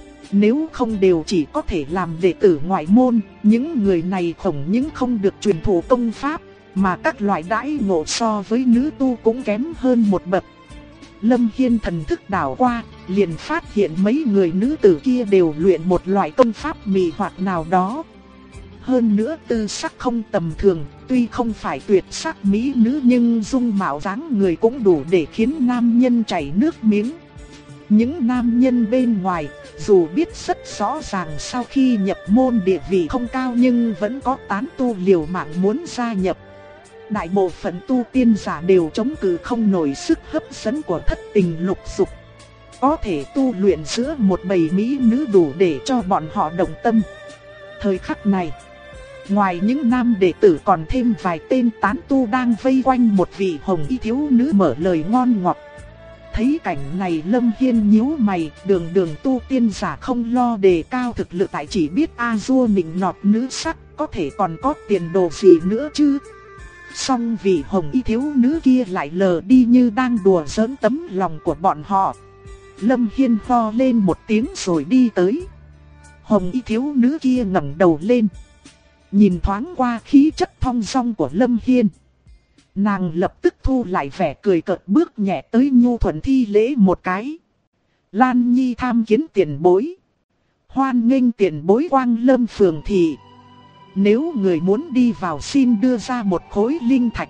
Nếu không đều chỉ có thể làm đệ tử ngoại môn, những người này không những không được truyền thụ công pháp, mà các loại đãi ngộ so với nữ tu cũng kém hơn một bậc. Lâm Hiên thần thức đảo qua, liền phát hiện mấy người nữ tử kia đều luyện một loại công pháp mị hoặc nào đó. Hơn nữa tư sắc không tầm thường, tuy không phải tuyệt sắc mỹ nữ nhưng dung mạo dáng người cũng đủ để khiến nam nhân chảy nước miếng. Những nam nhân bên ngoài, dù biết rất rõ ràng sau khi nhập môn địa vị không cao nhưng vẫn có tán tu liều mạng muốn gia nhập. Đại bộ phận tu tiên giả đều chống cự không nổi sức hấp dẫn của thất tình lục dục. Có thể tu luyện giữa một bầy mỹ nữ đủ để cho bọn họ động tâm. Thời khắc này, ngoài những nam đệ tử còn thêm vài tên tán tu đang vây quanh một vị hồng y thiếu nữ mở lời ngon ngọt. Thấy cảnh này Lâm Hiên nhíu mày, đường tu tiên giả không lo đề cao thực lực tại chỉ biết A-dua nịnh nọt nữ sắc, có thể còn có tiền đồ gì nữa chứ. Song vị hồng y thiếu nữ kia lại lờ đi như đang đùa giỡn tấm lòng của bọn họ. Lâm Hiên ho lên một tiếng rồi đi tới. Hồng y thiếu nữ kia ngẩng đầu lên, nhìn thoáng qua khí chất thong dong của Lâm Hiên. Nàng lập tức thu lại vẻ cười cợt, bước nhẹ tới nhu thuận thi lễ một cái. Lan Nhi tham kiến tiền bối. Hoan nghênh tiền bối Quang Lâm phường thị. Nếu người muốn đi vào xin đưa ra một khối linh thạch.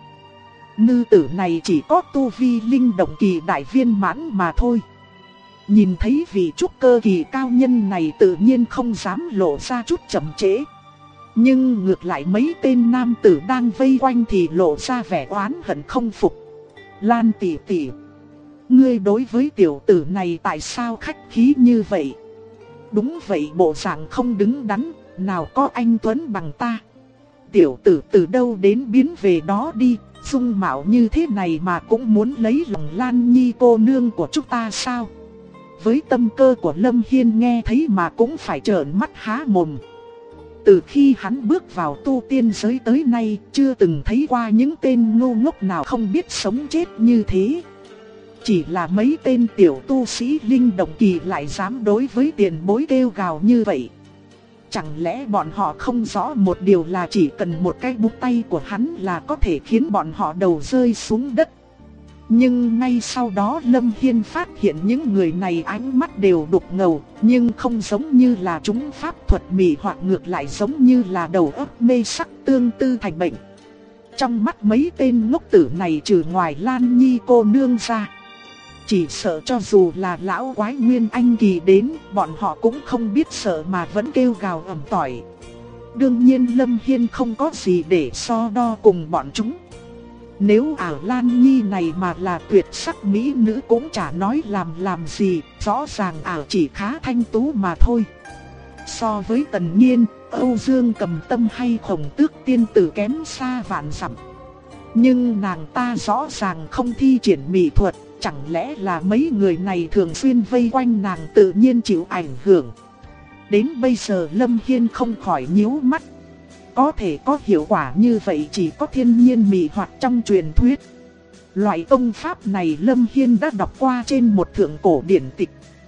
Nữ tử này chỉ có tu vi linh động kỳ đại viên mãn mà thôi. Nhìn thấy vị trúc cơ kỳ cao nhân này tự nhiên không dám lộ ra chút chậm trễ. Nhưng ngược lại mấy tên nam tử đang vây quanh thì lộ ra vẻ oán hận không phục. Lan tỷ tỷ, ngươi đối với tiểu tử này tại sao khách khí như vậy? Đúng vậy, bộ dạng không đứng đắn, nào có anh tuấn bằng ta. Tiểu tử từ đâu đến biến về đó đi, dung mạo như thế này mà cũng muốn lấy lòng Lan Nhi cô nương của chúng ta sao? Với tâm cơ của Lâm Hiên nghe thấy mà cũng phải trợn mắt há mồm. Từ khi hắn bước vào tu tiên giới tới nay, chưa từng thấy qua những tên ngu ngốc nào không biết sống chết như thế. Chỉ là mấy tên tiểu tu sĩ linh động kỳ lại dám đối với tiền bối kêu gào như vậy. Chẳng lẽ bọn họ không rõ một điều là chỉ cần một cái búng tay của hắn là có thể khiến bọn họ đầu rơi xuống đất. Nhưng ngay sau đó Lâm Hiên phát hiện những người này ánh mắt đều đục ngầu, nhưng không giống như là chúng pháp thuật mị hoặc ngược lại giống như là đầu óc mê sắc tương tư thành bệnh. Trong mắt mấy tên ngốc tử này trừ ngoài Lan Nhi cô nương ra, chỉ sợ cho dù là lão quái Nguyên Anh kỳ đến, bọn họ cũng không biết sợ mà vẫn kêu gào ầm tỏi. Đương nhiên Lâm Hiên không có gì để so đo cùng bọn chúng. Nếu Lan Nhi này mà là tuyệt sắc mỹ nữ cũng chả nói làm gì, rõ ràng chỉ khá thanh tú mà thôi. So với Tần Nhiên, Âu Dương Cầm Tâm hay Khổng Tước tiên tử kém xa vạn dặm. Nhưng nàng ta rõ ràng không thi triển mỹ thuật, chẳng lẽ là mấy người này thường xuyên vây quanh nàng tự nhiên chịu ảnh hưởng. Đến bây giờ Lâm Hiên không khỏi nhíu mắt. Có thể có hiệu quả như vậy chỉ có thiên nhiên mị hoặc trong truyền thuyết. Loại công pháp này Lâm Hiên đã đọc qua trên một thượng cổ điển tịch.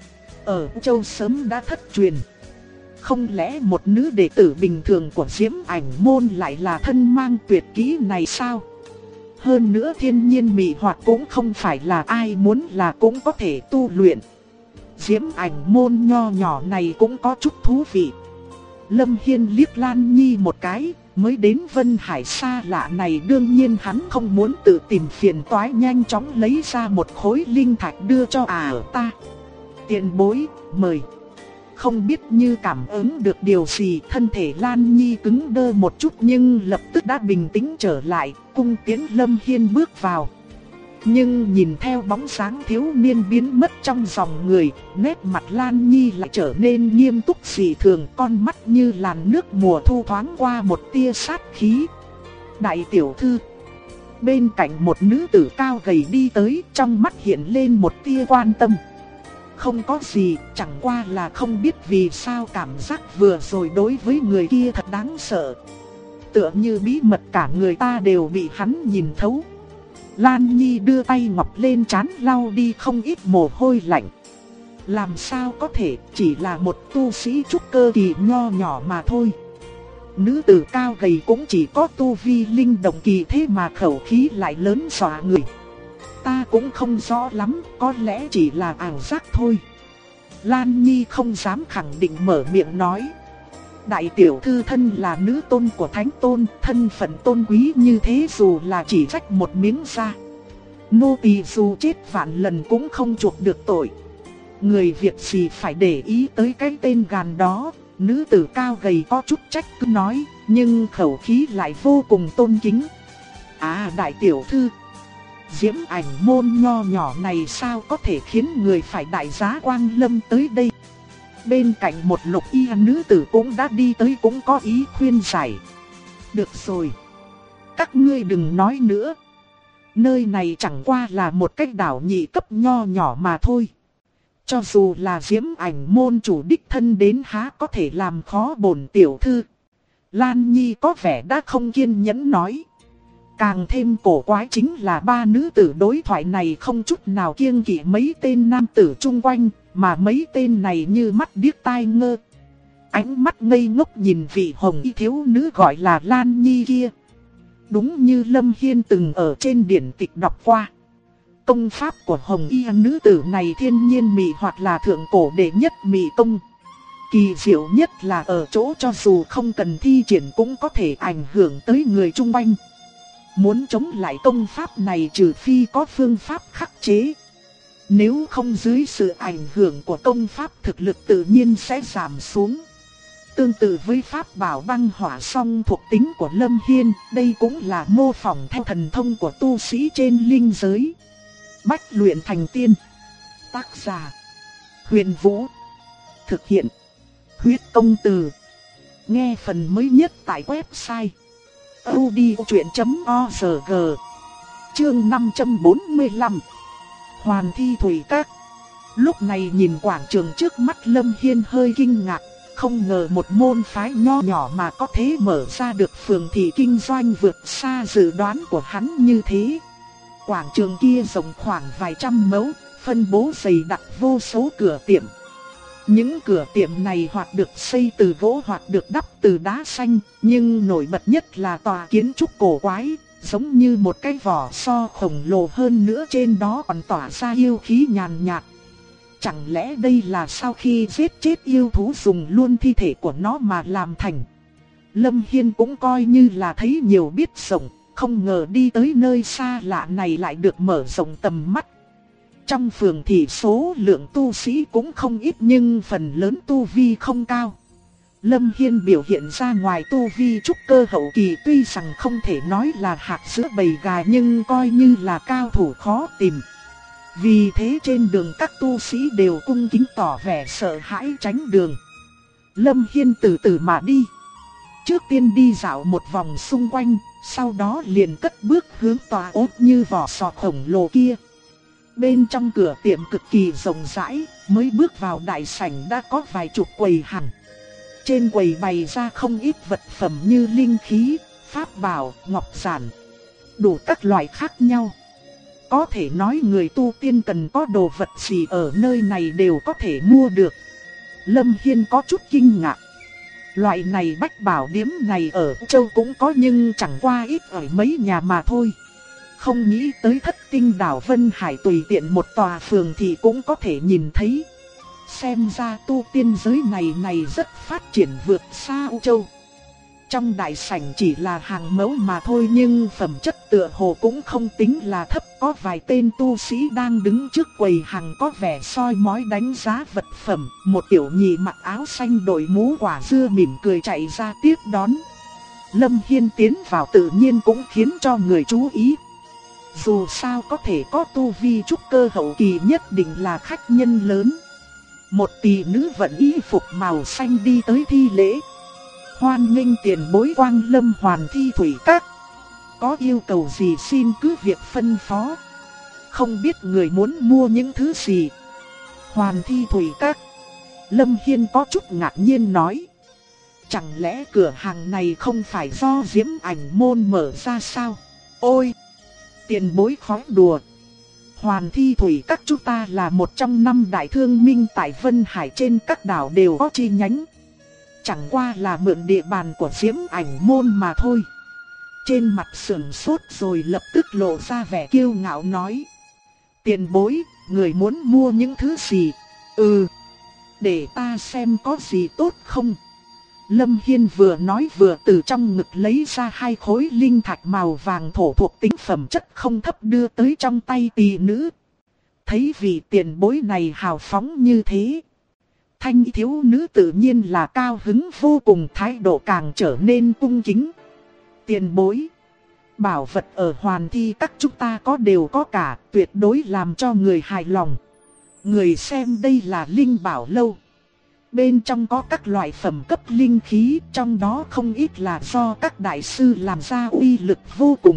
Ở châu sớm đã thất truyền. Không lẽ một nữ đệ tử bình thường của Diễm Ảnh môn lại là thân mang tuyệt kỹ này sao? Hơn nữa thiên nhiên mị hoặc cũng không phải là ai muốn là cũng có thể tu luyện. Diễm ảnh môn nho nhỏ này cũng có chút thú vị. Lâm Hiên liếc Lan Nhi một cái, mới đến Vân Hải xa lạ này đương nhiên hắn không muốn tự tìm phiền toái, nhanh chóng lấy ra một khối linh thạch đưa cho ta. Tiền bối, mời. Không biết như cảm ứng được điều gì, thân thể Lan Nhi cứng đơ một chút nhưng lập tức đã bình tĩnh trở lại, cung tiễn Lâm Hiên bước vào. Nhưng nhìn theo bóng dáng thiếu niên biến mất trong dòng người, nét mặt Lan Nhi lại trở nên nghiêm túc dị thường, con mắt như làn nước mùa thu thoáng qua một tia sát khí. Đại tiểu thư. Bên cạnh một nữ tử cao gầy đi tới, trong mắt hiện lên một tia quan tâm. Không có gì, chẳng qua là không biết vì sao cảm giác vừa rồi đối với người kia thật đáng sợ. Tựa như bí mật cả người ta đều bị hắn nhìn thấu. Lan Nhi đưa tay ngọc lên trán lau đi không ít mồ hôi lạnh. Làm sao có thể, chỉ là một tu sĩ trúc cơ kỳ nho nhỏ mà thôi. Nữ tử cao gầy cũng chỉ có tu vi linh động kỳ, thế mà khẩu khí lại lớn dọa người. Ta cũng không rõ lắm, có lẽ chỉ là ảo giác thôi. Lan Nhi không dám khẳng định mở miệng nói. Đại tiểu thư thân là nữ tôn của thánh tôn, thân phận tôn quý như thế dù là chỉ rách một miếng da. Nô tỳ dù chết vạn lần cũng không chuộc được tội. Người việc gì phải để ý tới cái tên gàn đó. Nữ tử cao gầy có chút trách cứ nói, nhưng khẩu khí lại vô cùng tôn kính. À đại tiểu thư, Diễm ảnh môn nho nhỏ này sao có thể khiến người phải đại giá Quang Lâm tới đây. Bên cạnh một lục y nữ tử cũng đã đi tới, cũng có ý khuyên giải. Được rồi, các ngươi đừng nói nữa. Nơi này chẳng qua là một cái đảo nhị cấp nho nhỏ mà thôi. Cho dù là Diễm ảnh môn chủ đích thân đến há có thể làm khó bổn tiểu thư. Lan Nhi có vẻ đã không kiên nhẫn nói. Càng thêm cổ quái chính là ba nữ tử đối thoại này không chút nào kiêng kỵ mấy tên nam tử chung quanh, mà mấy tên này như mắt điếc tai ngơ. Ánh mắt ngây ngốc nhìn vị hồng y thiếu nữ gọi là Lan Nhi kia. Đúng như Lâm Hiên từng ở trên điển tịch đọc qua. Công pháp của hồng y nữ tử này thiên nhiên mị hoặc là thượng cổ đệ nhất mị công. Kỳ diệu nhất là ở chỗ cho dù không cần thi triển cũng có thể ảnh hưởng tới người chung quanh. Muốn chống lại công pháp này trừ phi có phương pháp khắc chế. Nếu không dưới sự ảnh hưởng của công pháp thực lực tự nhiên sẽ giảm xuống. Tương tự với pháp bảo băng hỏa song thuộc tính của Lâm Hiên, đây cũng là mô phỏng theo thần thông của tu sĩ trên linh giới. Bách luyện thành tiên. Tác giả: Huyền Vũ. Thực hiện: Huyết Công Từ. Nghe phần mới nhất tại website audiochuyện.org. Chương 545. Hoàn thi thủy các. Lúc này nhìn quảng trường trước mắt, Lâm Hiên hơi kinh ngạc. Không ngờ một môn phái nho nhỏ mà có thể mở ra được phường thị kinh doanh vượt xa dự đoán của hắn như thế. Quảng trường kia rộng khoảng vài trăm mẫu, phân bố dày đặc vô số cửa tiệm. Những cửa tiệm này hoặc được xây từ gỗ hoặc được đắp từ đá xanh, nhưng nổi bật nhất là tòa kiến trúc cổ quái, giống như một cái vỏ so khổng lồ, hơn nữa trên đó còn tỏa ra yêu khí nhàn nhạt. Chẳng lẽ đây là sau khi giết chết yêu thú dùng luôn thi thể của nó mà làm thành? Lâm Hiên cũng coi như là thấy nhiều biết rộng, không ngờ đi tới nơi xa lạ này lại được mở rộng tầm mắt. Trong phường thị số lượng tu sĩ cũng không ít nhưng phần lớn tu vi không cao. Lâm Hiên biểu hiện ra ngoài tu vi trúc cơ hậu kỳ, tuy rằng không thể nói là hạt giữa bầy gà nhưng coi như là cao thủ khó tìm. Vì thế trên đường các tu sĩ đều cung kính tỏ vẻ sợ hãi tránh đường. Lâm Hiên từ từ mà đi. Trước tiên đi dạo một vòng xung quanh, sau đó liền cất bước hướng tòa ốt như vỏ sò khổng lồ kia. Bên trong cửa tiệm cực kỳ rộng rãi, mới bước vào đại sảnh đã có vài chục quầy hàng. Trên quầy bày ra không ít vật phẩm như linh khí, pháp bảo, ngọc giản, đủ các loại khác nhau. Có thể nói người tu tiên cần có đồ vật gì ở nơi này đều có thể mua được. Lâm Hiên có chút kinh ngạc. Loại này bách bảo điếm này ở Châu cũng có nhưng chẳng qua ít ở mấy nhà mà thôi. Không nghĩ tới Thất Tinh đảo Vân Hải tùy tiện một tòa phường thì cũng có thể nhìn thấy. Xem ra tu tiên giới này rất phát triển vượt xa U Châu. Trong đại sảnh chỉ là hàng mẫu mà thôi, nhưng phẩm chất tựa hồ cũng không tính là thấp. Có vài tên tu sĩ đang đứng trước quầy hàng có vẻ soi mói đánh giá vật phẩm. Một tiểu nhị mặc áo xanh đội mũ quả dưa mỉm cười chạy ra tiếp đón. Lâm Hiên tiến vào tự nhiên cũng khiến cho người chú ý. Dù sao có thể có tu vi trúc cơ hậu kỳ nhất định là khách nhân lớn. Một tỷ nữ vận y phục màu xanh đi tới thi lễ. Hoan nghênh tiền bối Quang Lâm Hoàn Thi Thủy Các. Có yêu cầu gì xin cứ việc phân phó. Không biết người muốn mua những thứ gì. Hoàn Thi Thủy Các. Lâm Hiên có chút ngạc nhiên nói. Chẳng lẽ cửa hàng này không phải do Diễm Ảnh Môn mở ra sao? Ôi! Tiền bối khói đùa. Hoàn Thi Thủy Các chúng ta là một trong 5 đại thương minh tại Vân Hải, trên các đảo đều có chi nhánh. Chẳng qua là mượn địa bàn của Diễm Ảnh Môn mà thôi. Trên mặt sườn sốt rồi lập tức lộ ra vẻ kiêu ngạo nói. Tiền bối, người muốn mua những thứ gì? Để ta xem có gì tốt không? Lâm Hiên vừa nói vừa từ trong ngực lấy ra 2 khối linh thạch màu vàng thổ thuộc tính phẩm chất không thấp đưa tới trong tay tỷ nữ. Thấy vị tiền bối này hào phóng như thế, thanh thiếu nữ tự nhiên là cao hứng vô cùng, thái độ càng trở nên cung kính. Tiền bối, bảo vật ở Hoàn Thi Các chúng ta có đều có cả, tuyệt đối làm cho người hài lòng. Người xem đây là linh bảo lâu. Bên trong có các loại phẩm cấp linh khí, trong đó không ít là do các đại sư làm ra uy lực vô cùng.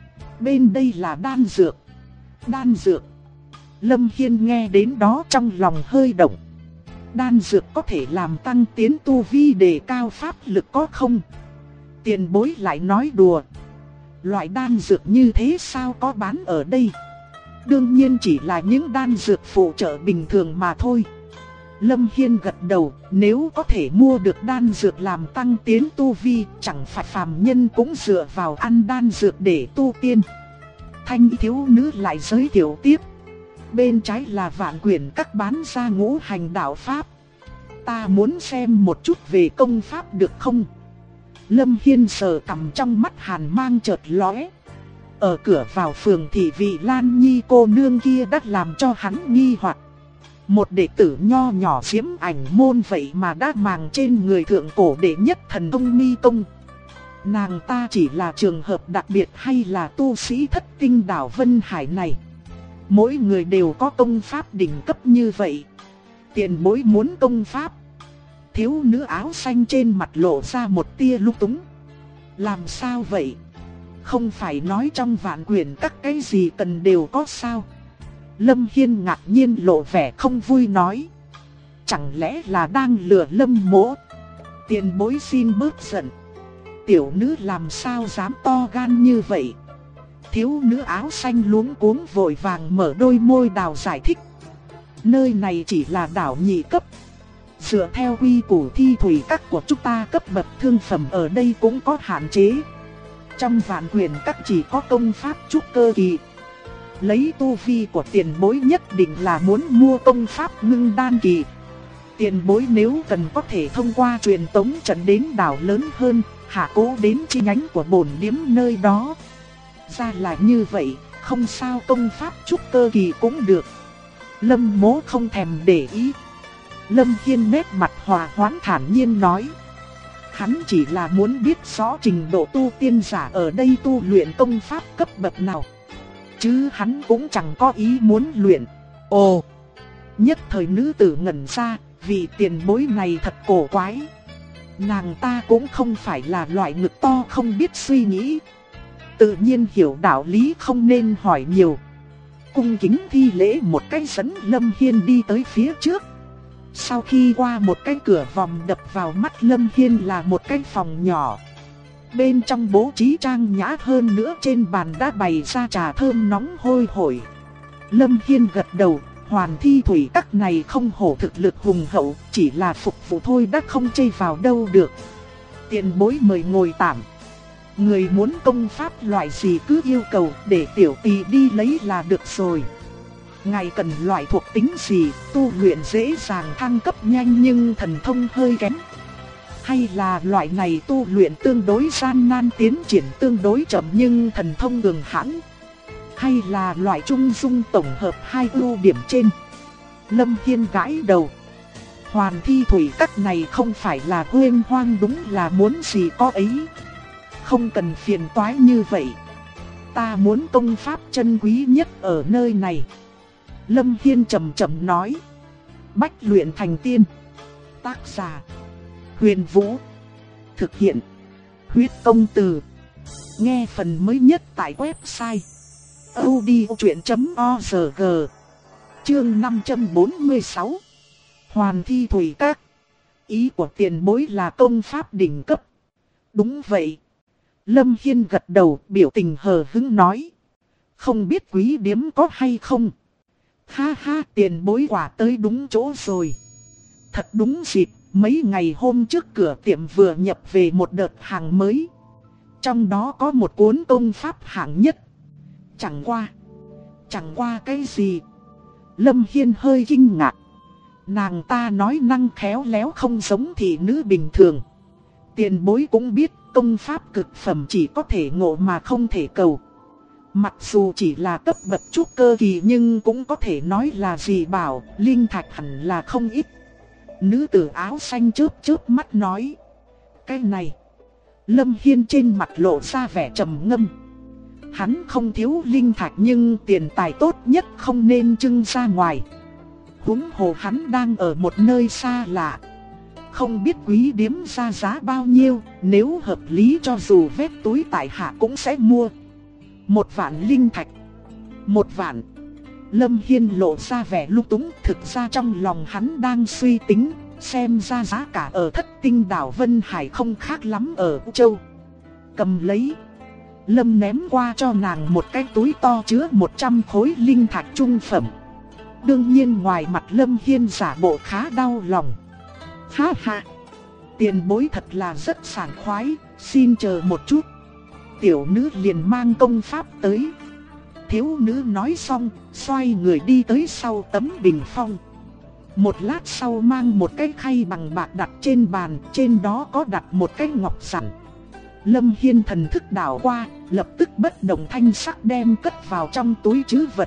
Bên đây là đan dược. Đan dược. Lâm Hiên nghe đến đó trong lòng hơi động. Đan dược có thể làm tăng tiến tu vi, đề cao pháp lực có không? Tiền bối lại nói đùa. Loại đan dược như thế sao có bán ở đây? Đương nhiên chỉ là những đan dược phụ trợ bình thường mà thôi. Lâm Hiên gật đầu, nếu có thể mua được đan dược làm tăng tiến tu vi, chẳng phải phàm nhân cũng dựa vào ăn đan dược để tu tiên. Thanh thiếu nữ lại giới thiệu tiếp. Bên trái là Vạn Quyển Các bán ra ngũ hành đạo pháp. Ta muốn xem một chút về công pháp được không? Lâm Hiên sờ cằm, trong mắt hàn mang chợt lóe. Ở cửa vào phường thì vị Lan Nhi cô nương kia đã làm cho hắn nghi hoặc. Một đệ tử nho nhỏ Diễm Ảnh Môn vậy mà đã màng trên người thượng cổ đệ nhất thần thông mi công. Nàng ta chỉ là trường hợp đặc biệt hay là tu sĩ Thất Tinh đảo Vân Hải này? Mỗi người đều có công pháp đỉnh cấp như vậy. Tiền bối muốn công pháp? Thiếu nữ áo xanh trên mặt lộ ra một tia lung túng. Làm sao vậy? Không phải nói trong Vạn Quyển Các cái gì cần đều có sao? Lâm Hiên ngạc nhiên lộ vẻ không vui nói. Chẳng lẽ là đang lừa Lâm mỗ? Tiền bối xin bớt giận. Tiểu nữ làm sao dám to gan như vậy? Thiếu nữ áo xanh luống cuống vội vàng mở đôi môi đào giải thích. Nơi này chỉ là đảo nhị cấp. Dựa theo quy củ thi thủy các của chúng ta, cấp bậc thương phẩm ở đây cũng có hạn chế. Trong Vạn Quyển Các chỉ có công pháp trúc cơ kỳ. Lấy tu vi của tiền bối nhất định là muốn mua công pháp ngưng đan kỳ. Tiền bối nếu cần có thể thông qua truyền tống trận đến đảo lớn hơn, hạ cố đến chi nhánh của bổn điếm nơi đó. Ra là như vậy, không sao, công pháp trúc cơ kỳ cũng được. Lâm mỗ không thèm để ý. Lâm Hiên nét mặt hòa hoãn thản nhiên nói. Hắn chỉ là muốn biết rõ trình độ tu tiên giả ở đây tu luyện công pháp cấp bậc nào, chứ hắn cũng chẳng có ý muốn luyện. Ồ! Nhất thời nữ tử ngẩn ra, vị tiền bối này thật cổ quái. Nàng ta cũng không phải là loại ngực to không biết suy nghĩ, tự nhiên hiểu đạo lý không nên hỏi nhiều. Cung kính thi lễ một cái dẫn Lâm Hiên đi tới phía trước. Sau khi qua một cái cửa vòng, đập vào mắt Lâm Hiên là một cái phòng nhỏ. Bên trong bố trí trang nhã hơn nữa, trên bàn đã bày ra trà thơm nóng hôi hổi. Lâm Hiên gật đầu, Hoàn Thi Thủy Các này không hổ thực lực hùng hậu, chỉ là phục vụ thôi đã không chê vào đâu được. Tiền bối mời ngồi tạm. Người muốn công pháp loại gì cứ yêu cầu để tiểu tỳ đi lấy là được rồi. Ngài cần loại thuộc tính gì, tu luyện dễ dàng thăng cấp nhanh nhưng thần thông hơi kém. Hay là loại này tu luyện tương đối gian nan tiến triển tương đối chậm nhưng thần thông cường hãn. Hay là loại trung dung tổng hợp hai ưu điểm trên. Lâm Hiên gãi đầu. Hoàn Thi Thủy Các này không phải là huênh hoang, đúng là muốn gì có ấy. Không cần phiền toái như vậy. Ta muốn công pháp chân quý nhất ở nơi này. Lâm Hiên trầm trầm nói. Bách luyện thành tiên. Tác giả Huyền Vũ. Thực hiện Huyết Công Từ. Nghe phần mới nhất tại website audiochuyện.org. Chương 546. Hoàn Thi Thủy Các. Ý của tiền bối là công pháp đỉnh cấp. Đúng vậy. Lâm Hiên gật đầu, biểu tình hờ hững nói. Không biết quý điếm có hay không? Ha ha, tiền bối quả tới đúng chỗ rồi. Thật đúng dịp, mấy ngày hôm trước cửa tiệm vừa nhập về một đợt hàng mới. Trong đó có một cuốn công pháp hạng nhất. Chẳng qua cái gì? Lâm Hiên hơi kinh ngạc. Nàng ta nói năng khéo léo không giống thị nữ bình thường. Tiền bối cũng biết công pháp cực phẩm chỉ có thể ngộ mà không thể cầu. Mặc dù chỉ là cấp bậc trúc cơ kỳ nhưng cũng có thể nói là gì bảo, linh thạch hẳn là không ít. Nữ tử áo xanh chớp chớp mắt nói. Cái này. Lâm Hiên trên mặt lộ ra vẻ trầm ngâm. Hắn không thiếu linh thạch nhưng tiền tài tốt nhất không nên trưng ra ngoài. Huống hồ hắn đang ở một nơi xa lạ. Không biết quý điếm ra giá bao nhiêu, nếu hợp lý cho dù vét túi tại hạ cũng sẽ mua. 1 vạn linh thạch. 1 vạn. Lâm Hiên lộ ra vẻ lung túng, thực ra trong lòng hắn đang suy tính, xem ra giá cả ở Thất Tinh đảo Vân Hải không khác lắm ở U Châu. Cầm lấy. Lâm ném qua cho nàng một cái túi to chứa 100 khối linh thạch trung phẩm. Đương nhiên ngoài mặt Lâm Hiên giả bộ khá đau lòng. Ha ha, tiền bối thật là rất sảng khoái, xin chờ một chút. Tiểu nữ liền mang công pháp tới. Thiếu nữ nói xong, xoay người đi tới sau tấm bình phong. Một lát sau mang một cái khay bằng bạc đặt trên bàn, trên đó có đặt một cái ngọc sản. Lâm Hiên thần thức đảo qua, lập tức bất động thanh sắc đem cất vào trong túi trữ vật.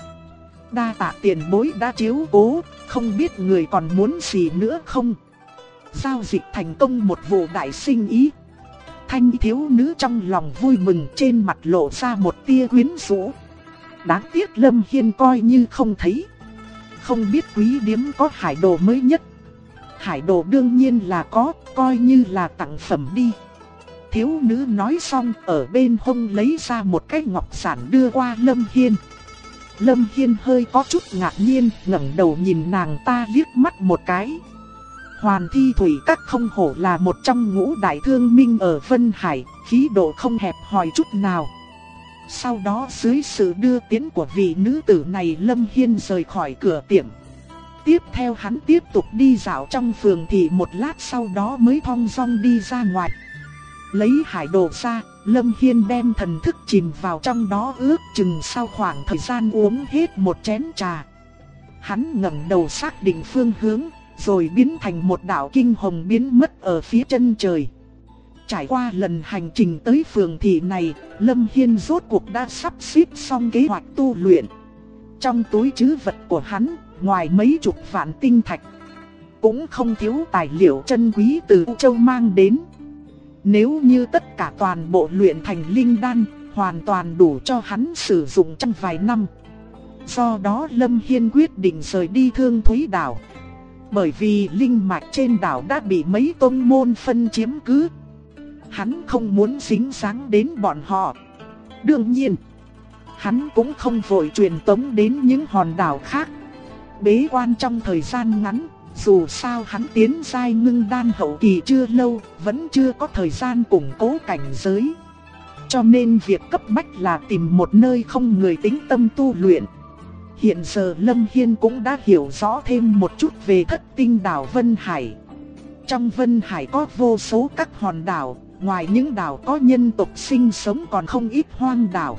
Đa tạ tiền bối đã chiếu cố, không biết người còn muốn gì nữa không? Giao dịch thành công một vụ đại sinh ý. Thanh thiếu nữ trong lòng vui mừng, trên mặt lộ ra một tia quyến rũ. Đáng tiếc Lâm Hiên coi như không thấy. Không biết quý điếm có hải đồ mới nhất. Hải đồ đương nhiên là có, coi như là tặng phẩm đi. Thiếu nữ nói xong ở bên hông lấy ra một cái ngọc sản đưa qua Lâm Hiên. Lâm Hiên hơi có chút ngạc nhiên, ngẩng đầu nhìn nàng ta liếc mắt một cái. Hoàn Thi Thủy Các không hổ là một trong ngũ đại thương minh ở Vân Hải, khí độ không hẹp hòi chút nào. Sau đó dưới sự đưa tiến của vị nữ tử này, Lâm Hiên rời khỏi cửa tiệm. Tiếp theo hắn tiếp tục đi dạo trong phường thì một lát sau đó mới thong dong đi ra ngoài. Lấy hải đồ ra, Lâm Hiên đem thần thức chìm vào trong đó, ước chừng sau khoảng thời gian uống hết một chén trà. Hắn ngẩng đầu xác định phương hướng, rồi biến thành một đạo kinh hồng biến mất ở phía chân trời. Trải qua lần hành trình tới phường thị này, Lâm Hiên rốt cuộc đã sắp xếp xong kế hoạch tu luyện. Trong túi trữ vật của hắn, ngoài mấy chục vạn tinh thạch, cũng không thiếu tài liệu chân quý từ U Châu mang đến. Nếu như tất cả toàn bộ luyện thành linh đan, hoàn toàn đủ cho hắn sử dụng trong vài năm. Do đó Lâm Hiên quyết định rời đi Thương Thúy đảo. Bởi vì linh mạch trên đảo đã bị mấy tông môn phân chiếm cứ. Hắn không muốn dính dáng đến bọn họ. Đương nhiên, hắn cũng không vội truyền tống đến những hòn đảo khác. Bế quan trong thời gian ngắn, dù sao hắn tiến giai ngưng đan hậu kỳ chưa lâu, vẫn chưa có thời gian củng cố cảnh giới. Cho nên việc cấp bách là tìm một nơi không người tĩnh tâm tu luyện. Hiện giờ Lâm Hiên cũng đã hiểu rõ thêm một chút về Thất Tinh đảo Vân Hải. Trong Vân Hải có vô số các hòn đảo, ngoài những đảo có nhân tộc sinh sống còn không ít hoang đảo.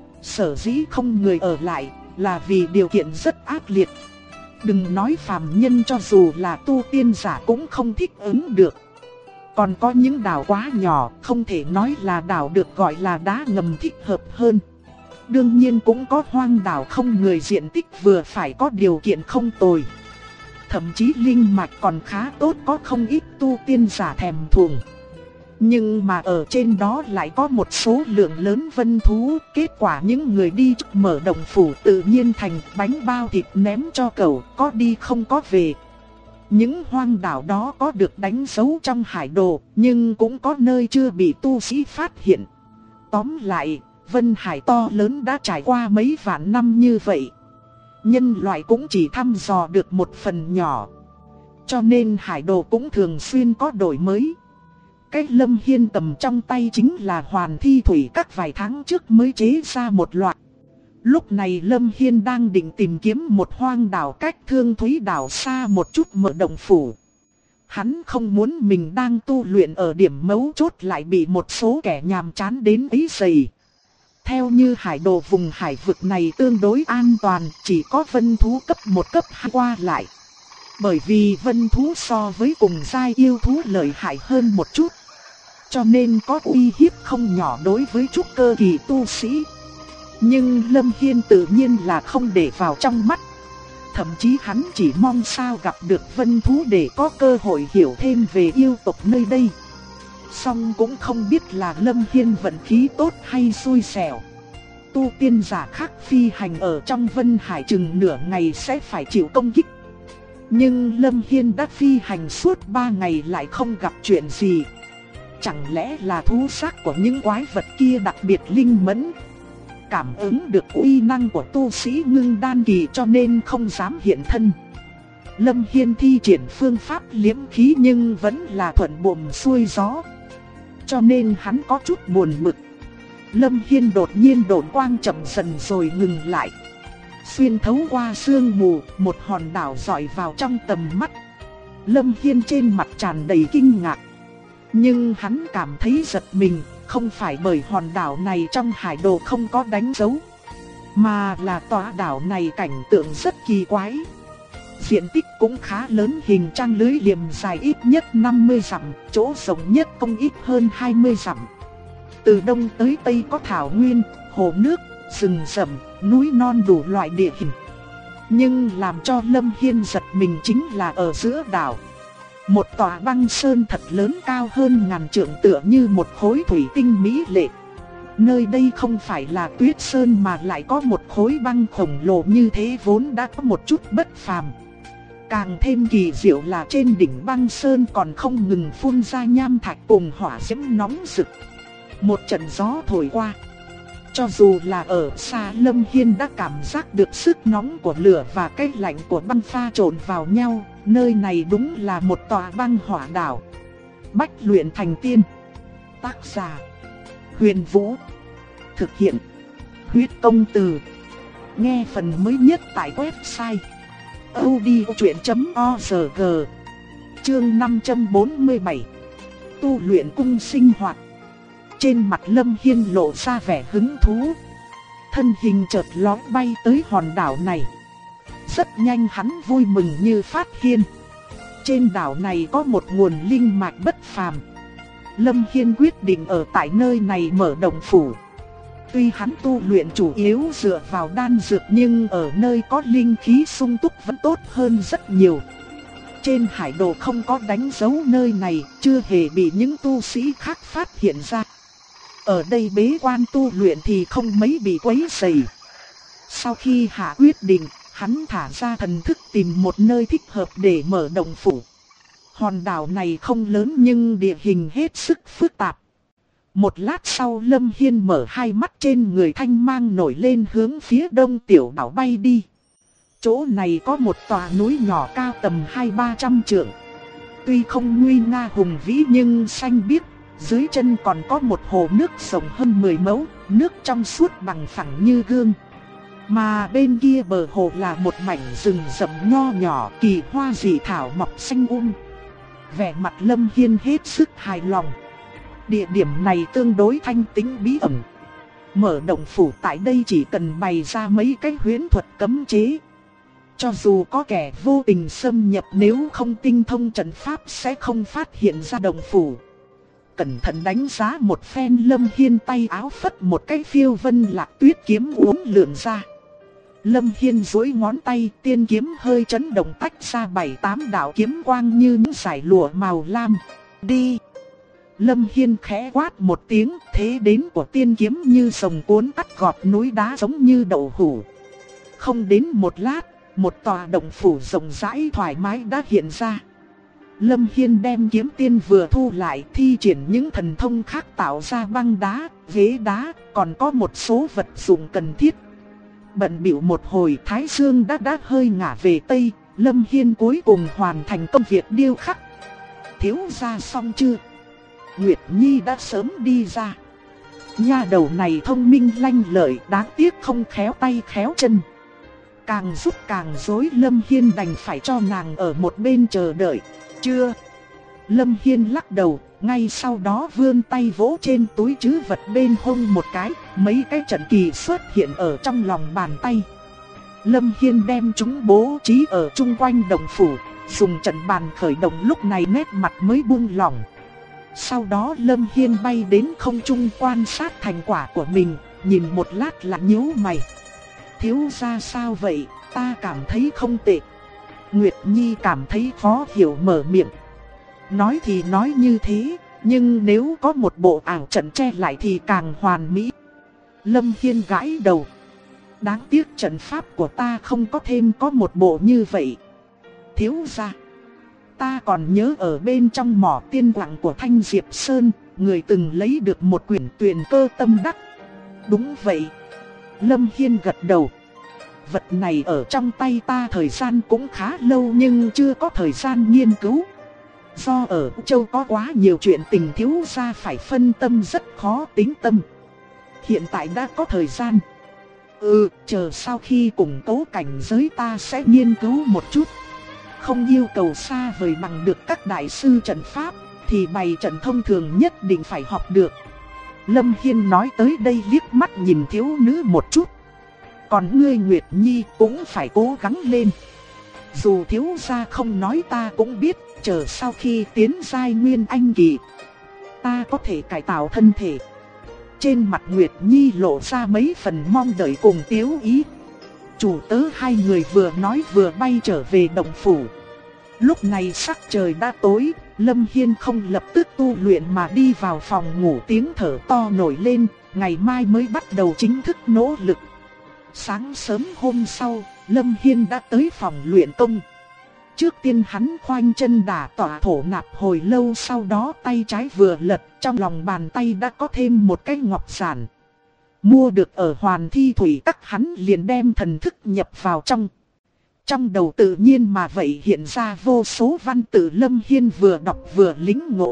Sở dĩ không người ở lại là vì điều kiện rất ác liệt. Đừng nói phàm nhân, cho dù là tu tiên giả cũng không thích ứng được. Còn có những đảo quá nhỏ, không thể nói là đảo được gọi là đá ngầm thích hợp hơn. Đương nhiên cũng có hoang đảo không người, diện tích vừa phải, có điều kiện không tồi. Thậm chí linh mạch còn khá tốt, có không ít tu tiên giả thèm thuồng. Nhưng mà ở trên đó lại có một số lượng lớn vân thú. Kết quả những người đi mở động phủ tự nhiên thành bánh bao thịt ném cho cẩu, có đi không có về. Những hoang đảo đó có được đánh dấu trong hải đồ, nhưng cũng có nơi chưa bị tu sĩ phát hiện. Tóm lại, Vân Hải to lớn đã trải qua mấy vạn năm như vậy. Nhân loại cũng chỉ thăm dò được một phần nhỏ. Cho nên hải đồ cũng thường xuyên có đổi mới. Cái Lâm Hiên cầm trong tay chính là Hoàn Thi Thủy các vài tháng trước mới chế ra một loạt. Lúc này Lâm Hiên đang định tìm kiếm một hoang đảo cách Thương Thúy đảo xa một chút mở động phủ. Hắn không muốn mình đang tu luyện ở điểm mấu chốt lại bị một số kẻ nhàm chán đến ấy dày. Theo như hải đồ, vùng hải vực này tương đối an toàn, chỉ có vân thú cấp 1 cấp 2 qua lại. Bởi vì vân thú so với cùng giai yêu thú lợi hại hơn một chút, cho nên có uy hiếp không nhỏ đối với trúc cơ kỳ tu sĩ. Nhưng Lâm Hiên tự nhiên là không để vào trong mắt. Thậm chí hắn chỉ mong sao gặp được vân thú để có cơ hội hiểu thêm về yêu tộc nơi đây. Song cũng không biết là Lâm Hiên vận khí tốt hay xui xẻo. Tu tiên giả khác phi hành ở trong Vân Hải chừng nửa ngày sẽ phải chịu công kích. Nhưng Lâm Hiên đã phi hành suốt 3 ngày lại không gặp chuyện gì. Chẳng lẽ là thú xác của những quái vật kia đặc biệt linh mẫn, cảm ứng được uy năng của tu sĩ ngưng đan kỳ cho nên không dám hiện thân. Lâm Hiên thi triển phương pháp liếm khí nhưng vẫn là thuận buồm xuôi gió, cho nên hắn có chút buồn bực. Lâm Hiên đột nhiên độn quang chậm dần rồi ngừng lại. Xuyên thấu qua sương mù, một hòn đảo dọi vào trong tầm mắt. Lâm Hiên trên mặt tràn đầy kinh ngạc. Nhưng hắn cảm thấy giật mình, không phải bởi hòn đảo này trong hải đồ không có đánh dấu, mà là tòa đảo này cảnh tượng rất kỳ quái. Diện tích cũng khá lớn, hình trang lưới liềm dài ít nhất 50 dặm, chỗ rộng nhất không ít hơn 20 dặm. Từ đông tới tây có thảo nguyên, hồ nước, rừng rậm, núi non đủ loại địa hình. Nhưng làm cho Lâm Hiên giật mình chính là ở giữa đảo, một tòa băng sơn thật lớn cao hơn ngàn trượng, tựa như một khối thủy tinh mỹ lệ. Nơi đây không phải là tuyết sơn mà lại có một khối băng khổng lồ như thế vốn đã có một chút bất phàm. Càng thêm kỳ diệu là trên đỉnh băng sơn còn không ngừng phun ra nham thạch cùng hỏa diễm nóng rực. Một trận gió thổi qua, cho dù là ở xa Lâm Hiên đã cảm giác được sức nóng của lửa và cái lạnh của băng pha trộn vào nhau. Nơi này đúng là một tòa băng hỏa đảo. Bách luyện thành tiên. Tác giả Huyền Vũ. Thực hiện Huyết Công Từ. Nghe phần mới nhất tại website audiochuyện.org. Chương 547. Tu luyện cung sinh hoạt. Trên mặt Lâm Hiên lộ ra vẻ hứng thú. Thân hình chợt lóe bay tới hòn đảo này. Rất nhanh hắn vui mừng như phát hiện trên đảo này có một nguồn linh mạch bất phàm. Lâm Hiên quyết định ở tại nơi này mở động phủ. Tuy hắn tu luyện chủ yếu dựa vào đan dược, nhưng ở nơi có linh khí sung túc vẫn tốt hơn rất nhiều. Trên hải đồ không có đánh dấu nơi này, chưa hề bị những tu sĩ khác phát hiện ra. Ở đây bế quan tu luyện thì không mấy bị quấy rầy. Sau khi hạ quyết định, hắn thả ra thần thức tìm một nơi thích hợp để mở động phủ. Hòn đảo này không lớn nhưng địa hình hết sức phức tạp. Một lát sau Lâm Hiên mở hai mắt, trên người thanh mang nổi lên hướng phía đông tiểu đảo bay đi. Chỗ này có một tòa núi nhỏ cao tầm 200-300 trượng. Tuy không nguy nga hùng vĩ nhưng xanh biếc, dưới chân còn có một hồ nước rộng hơn 10 mẫu, nước trong suốt bằng phẳng như gương. Mà bên kia bờ hồ là một mảnh rừng rậm nho nhỏ, kỳ hoa dị thảo mọc xanh Vẻ mặt Lâm Hiên hết sức hài lòng. Địa điểm này tương đối thanh tĩnh bí ẩn. Mở động phủ tại đây chỉ cần bày ra mấy cái huyễn thuật cấm chế. Cho dù có kẻ vô tình xâm nhập, nếu không tinh thông trận pháp sẽ không phát hiện ra động phủ. Cẩn thận đánh giá một phen, Lâm Hiên tay áo phất một cái phiêu vân lạc tuyết kiếm uốn lượn ra. Lâm Hiên duỗi ngón tay, tiên kiếm hơi chấn động tách ra 7-8 đạo kiếm quang như những dải lụa màu lam. Đi! Lâm Hiên khẽ quát một tiếng, thế đến của tiên kiếm như sồng cuốn cắt gọt núi đá giống như đậu hũ. Không đến một lát, một tòa động phủ rộng rãi thoải mái đã hiện ra. Lâm Hiên đem kiếm tiên vừa thu lại, thi triển những thần thông khác tạo ra băng đá, ghế đá, còn có một số vật dụng cần thiết. Bận bịu một hồi, thái dương đã hơi ngả về tây, Lâm Hiên cuối cùng hoàn thành công việc điêu khắc. Thiếu gia xong chưa? Nguyệt Nhi đã sớm đi ra. Nha đầu này thông minh lanh lợi, đáng tiếc không khéo tay khéo chân. Càng giúp càng rối, Lâm Hiên đành phải cho nàng ở một bên chờ đợi. Chưa. Lâm Hiên lắc đầu, ngay sau đó vươn tay vỗ trên túi trữ vật bên hông một cái, mấy cái trận kỳ xuất hiện ở trong lòng bàn tay. Lâm Hiên đem chúng bố trí ở chung quanh động phủ, dùng trận bàn khởi động, lúc này nét mặt mới buông lỏng. Sau đó Lâm Hiên bay đến không trung quan sát thành quả của mình, nhìn một lát là nhíu mày. Thiếu gia sao vậy, ta cảm thấy không tệ. Nguyệt Nhi cảm thấy khó hiểu mở miệng. Nói thì nói như thế, nhưng nếu có một bộ ảo trận che lại thì càng hoàn mỹ. Lâm Hiên gãi đầu. Đáng tiếc trận pháp của ta không có thêm có một bộ như vậy. Thiếu gia, ta còn nhớ ở bên trong mỏ tiên quặng của Thanh Diệp Sơn, người từng lấy được một quyển Tuyền Cơ Tâm Đắc. Đúng vậy. Lâm Hiên gật đầu. Vật này ở trong tay ta thời gian cũng khá lâu nhưng chưa có thời gian nghiên cứu. Do ở châu có quá nhiều chuyện tình, thiếu gia phải phân tâm, rất khó tính tâm. Hiện tại đã có thời gian. Chờ sau khi củng cố cảnh giới ta sẽ nghiên cứu một chút. Không yêu cầu xa vời bằng được các đại sư trận pháp, thì bày trận thông thường nhất định phải học được. Lâm Hiên nói tới đây liếc mắt nhìn thiếu nữ một chút. Còn ngươi Nguyệt Nhi cũng phải cố gắng lên. Dù thiếu gia không nói ta cũng biết, chờ sau khi tiến giai Nguyên Anh kỳ, ta có thể cải tạo thân thể. Trên mặt Nguyệt Nhi lộ ra mấy phần mong đợi cùng tiếu ý. Chủ tớ hai người vừa nói vừa bay trở về động phủ. Lúc này sắc trời đã tối, Lâm Hiên không lập tức tu luyện mà đi vào phòng ngủ, tiếng thở to nổi lên, ngày mai mới bắt đầu chính thức nỗ lực. Sáng sớm hôm sau, Lâm Hiên đã tới phòng luyện công. Trước tiên hắn khoanh chân đả tọa thổ nạp hồi lâu, sau đó tay trái vừa lật, trong lòng bàn tay đã có thêm một cái ngọc giản. Mua được ở Hoàn Thi Thủy Các, hắn liền đem thần thức nhập vào trong. Trong đầu tự nhiên mà vậy hiện ra vô số văn tự, Lâm Hiên vừa đọc vừa lĩnh ngộ.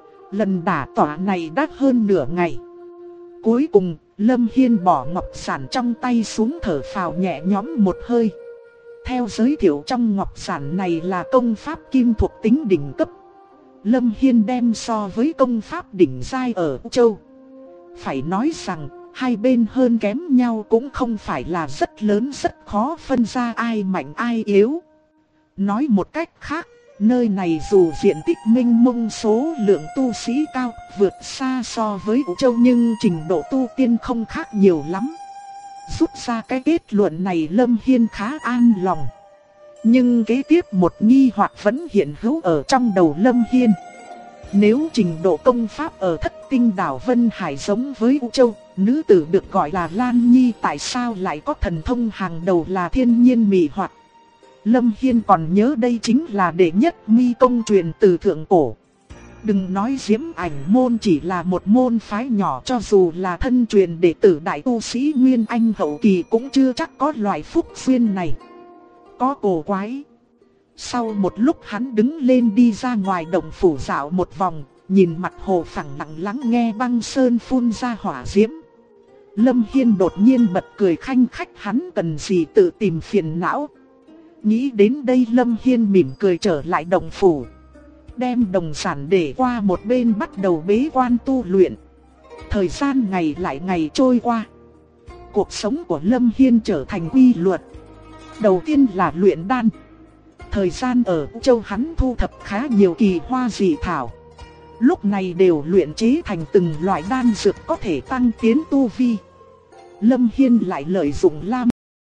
Lần đả tọa này đã hơn nửa ngày. Cuối cùng, Lâm Hiên bỏ ngọc giản trong tay xuống, thở phào nhẹ nhõm một hơi. Theo giới thiệu trong ngọc giản này là công pháp kim thuộc tính đỉnh cấp. Lâm Hiên đem so với công pháp đỉnh giai ở châu. Phải nói rằng, hai bên hơn kém nhau cũng không phải là rất lớn, rất khó phân ra ai mạnh ai yếu. Nói một cách khác, nơi này dù diện tích mênh mông, số lượng tu sĩ cao vượt xa so với Vũ Châu, nhưng trình độ tu tiên không khác nhiều lắm. Rút ra cái kết luận này, Lâm Hiên khá an lòng. Nhưng kế tiếp một nghi hoặc vẫn hiện hữu ở trong đầu Lâm Hiên. Nếu trình độ công pháp ở Thất Tinh đảo Vân Hải giống với Vũ Châu, nữ tử được gọi là Lan Nhi tại sao lại có thần thông hàng đầu là thiên nhiên mị hoặc? Lâm Hiên còn nhớ đây chính là đệ nhất mi công truyền từ thượng cổ. Đừng nói Diễm Ảnh môn chỉ là một môn phái nhỏ, cho dù là thân truyền đệ tử đại tu sĩ Nguyên Anh hậu kỳ cũng chưa chắc có loại phúc duyên này. Có cổ quái. Sau một lúc hắn đứng lên đi ra ngoài động phủ dạo một vòng, nhìn mặt hồ phẳng lặng lắng nghe băng sơn phun ra hỏa diễm. Lâm Hiên đột nhiên bật cười khanh khách, hắn cần gì tự tìm phiền não. Nghĩ đến đây Lâm Hiên mỉm cười trở lại động phủ. đem đồng sản để qua một bên bắt đầu bế quan tu luyện. Thời gian ngày lại ngày trôi qua. Cuộc sống của Lâm Hiên trở thành quy luật. Đầu tiên là luyện đan. Thời gian ở châu hắn thu thập khá nhiều kỳ hoa dị thảo. Lúc này đều luyện chế thành từng loại đan dược có thể tăng tiến tu vi. Lâm Hiên lại lợi dụng lam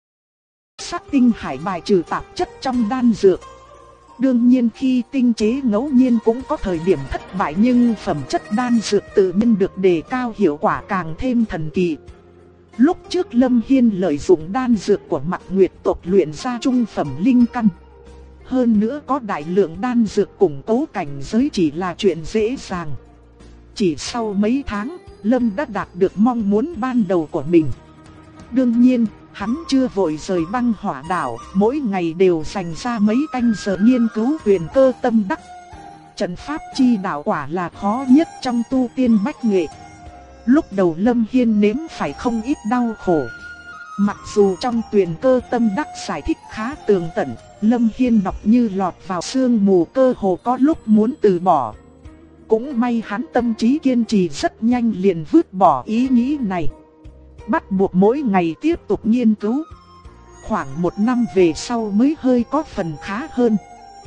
sắc tinh hải bài trừ tạp chất trong đan dược. Đương nhiên khi tinh chế ngẫu nhiên cũng có thời điểm thất bại, nhưng phẩm chất đan dược tự nhiên được đề cao, hiệu quả càng thêm thần kỳ. Lúc trước Lâm Hiên lợi dụng đan dược của Mạc Nguyệt tộc luyện ra trung phẩm linh căn. Hơn nữa có đại lượng đan dược củng cố cảnh giới chỉ là chuyện dễ dàng. Chỉ sau mấy tháng, Lâm đã đạt được mong muốn ban đầu của mình. Đương nhiên, hắn chưa vội rời băng hỏa đảo, mỗi ngày đều dành ra mấy canh giờ nghiên cứu huyền cơ tâm đắc. Trận pháp chi đạo quả là khó nhất trong tu tiên bách nghệ. Lúc đầu Lâm Hiên nếm phải không ít đau khổ. Mặc dù trong huyền cơ tâm đắc giải thích khá tường tận, Lâm Hiên đọc như lọt vào sương mù, cơ hồ có lúc muốn từ bỏ. Cũng may hắn tâm trí kiên trì, rất nhanh liền vứt bỏ ý nghĩ này. Bắt buộc mỗi ngày tiếp tục nghiên cứu. Khoảng 1 năm về sau mới hơi có phần khá hơn.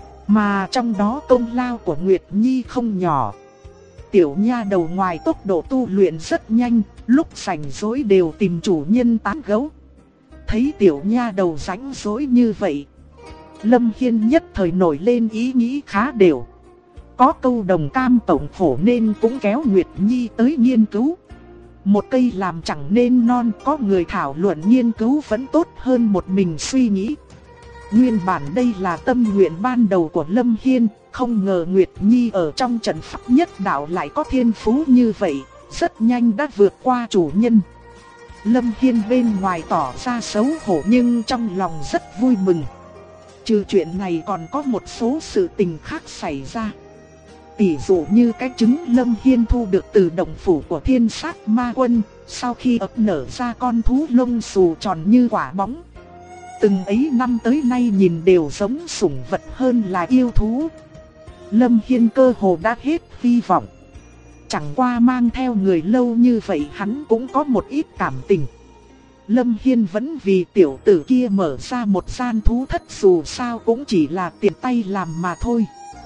Mà trong đó công lao của Nguyệt Nhi không nhỏ. Tiểu nha đầu ngoài tốc độ tu luyện rất nhanh, lúc rảnh rỗi đều tìm chủ nhân tán gẫu. Thấy tiểu nha đầu rảnh rỗi như vậy, Lâm Hiên nhất thời nổi lên ý nghĩ khá đều. Có câu đồng cam cộng khổ nên cũng kéo Nguyệt Nhi tới nghiên cứu. Một cây làm chẳng nên non, có người thảo luận nghiên cứu vẫn tốt hơn một mình suy nghĩ. Nguyên bản đây là tâm nguyện ban đầu của Lâm Hiên, không ngờ Nguyệt Nhi ở trong trận pháp nhất đạo lại có thiên phú như vậy, rất nhanh đã vượt qua chủ nhân. Lâm Hiên bên ngoài tỏ ra xấu hổ nhưng trong lòng rất vui mừng. Trừ chuyện này còn có một số sự tình khác xảy ra. Tỷ dụ như cái trứng Lâm Hiên thu được từ động phủ của Thiên Sát Ma Quân, sau khi ấp nở ra con thú lông xù tròn như quả bóng. Từng ấy năm tới nay nhìn đều giống sủng vật hơn là yêu thú. Lâm Hiên cơ hồ đã hết hy vọng. Chẳng qua mang theo người lâu như vậy hắn cũng có một ít cảm tình. Lâm Hiên vẫn vì tiểu tử kia mở ra một gian thú thất, dù sao cũng chỉ là tiền tay làm mà thôi.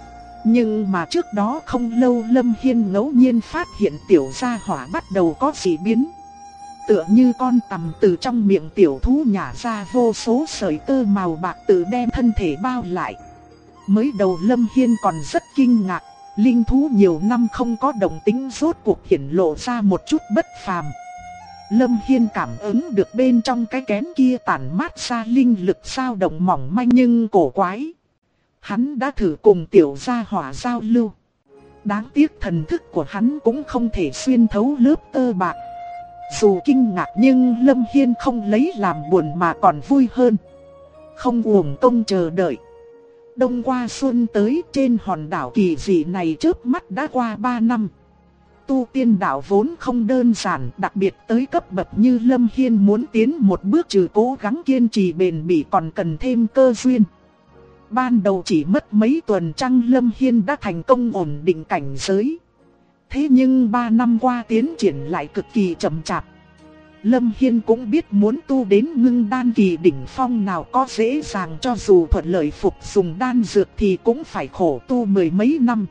Nhưng mà trước đó không lâu Lâm Hiên ngẫu nhiên phát hiện tiểu gia hỏa bắt đầu có dị biến. Tựa như con tằm từ trong miệng tiểu thú nhả ra vô số sợi tơ màu bạc tự đem thân thể bao lại. Mới đầu Lâm Hiên còn rất kinh ngạc, linh thú nhiều năm không có động tính rốt cuộc hiển lộ ra một chút bất phàm. Lâm Hiên cảm ứng được bên trong cái kén kia tản mát ra linh lực dao động mỏng manh nhưng cổ quái. Hắn đã thử cùng tiểu gia hỏa giao lưu. Đáng tiếc thần thức của hắn cũng không thể xuyên thấu lớp tơ bạc. Dù kinh ngạc nhưng Lâm Hiên không lấy làm buồn mà còn vui hơn. Không uổng công chờ đợi. Đông qua xuân tới, trên hòn đảo kỳ dị này chớp mắt đã qua 3 năm. Tu tiên đạo vốn không đơn giản, đặc biệt tới cấp bậc như Lâm Hiên muốn tiến một bước trừ cố gắng kiên trì bền bỉ còn cần thêm cơ duyên. Ban đầu chỉ mất mấy tuần trăng Lâm Hiên đã thành công ổn định cảnh giới. Thế nhưng 3 năm qua tiến triển lại cực kỳ chậm chạp. Lâm Hiên cũng biết muốn tu đến ngưng đan kỳ đỉnh phong nào có dễ dàng, cho dù thuận lợi phục dùng đan dược thì cũng phải khổ tu 10 mấy năm.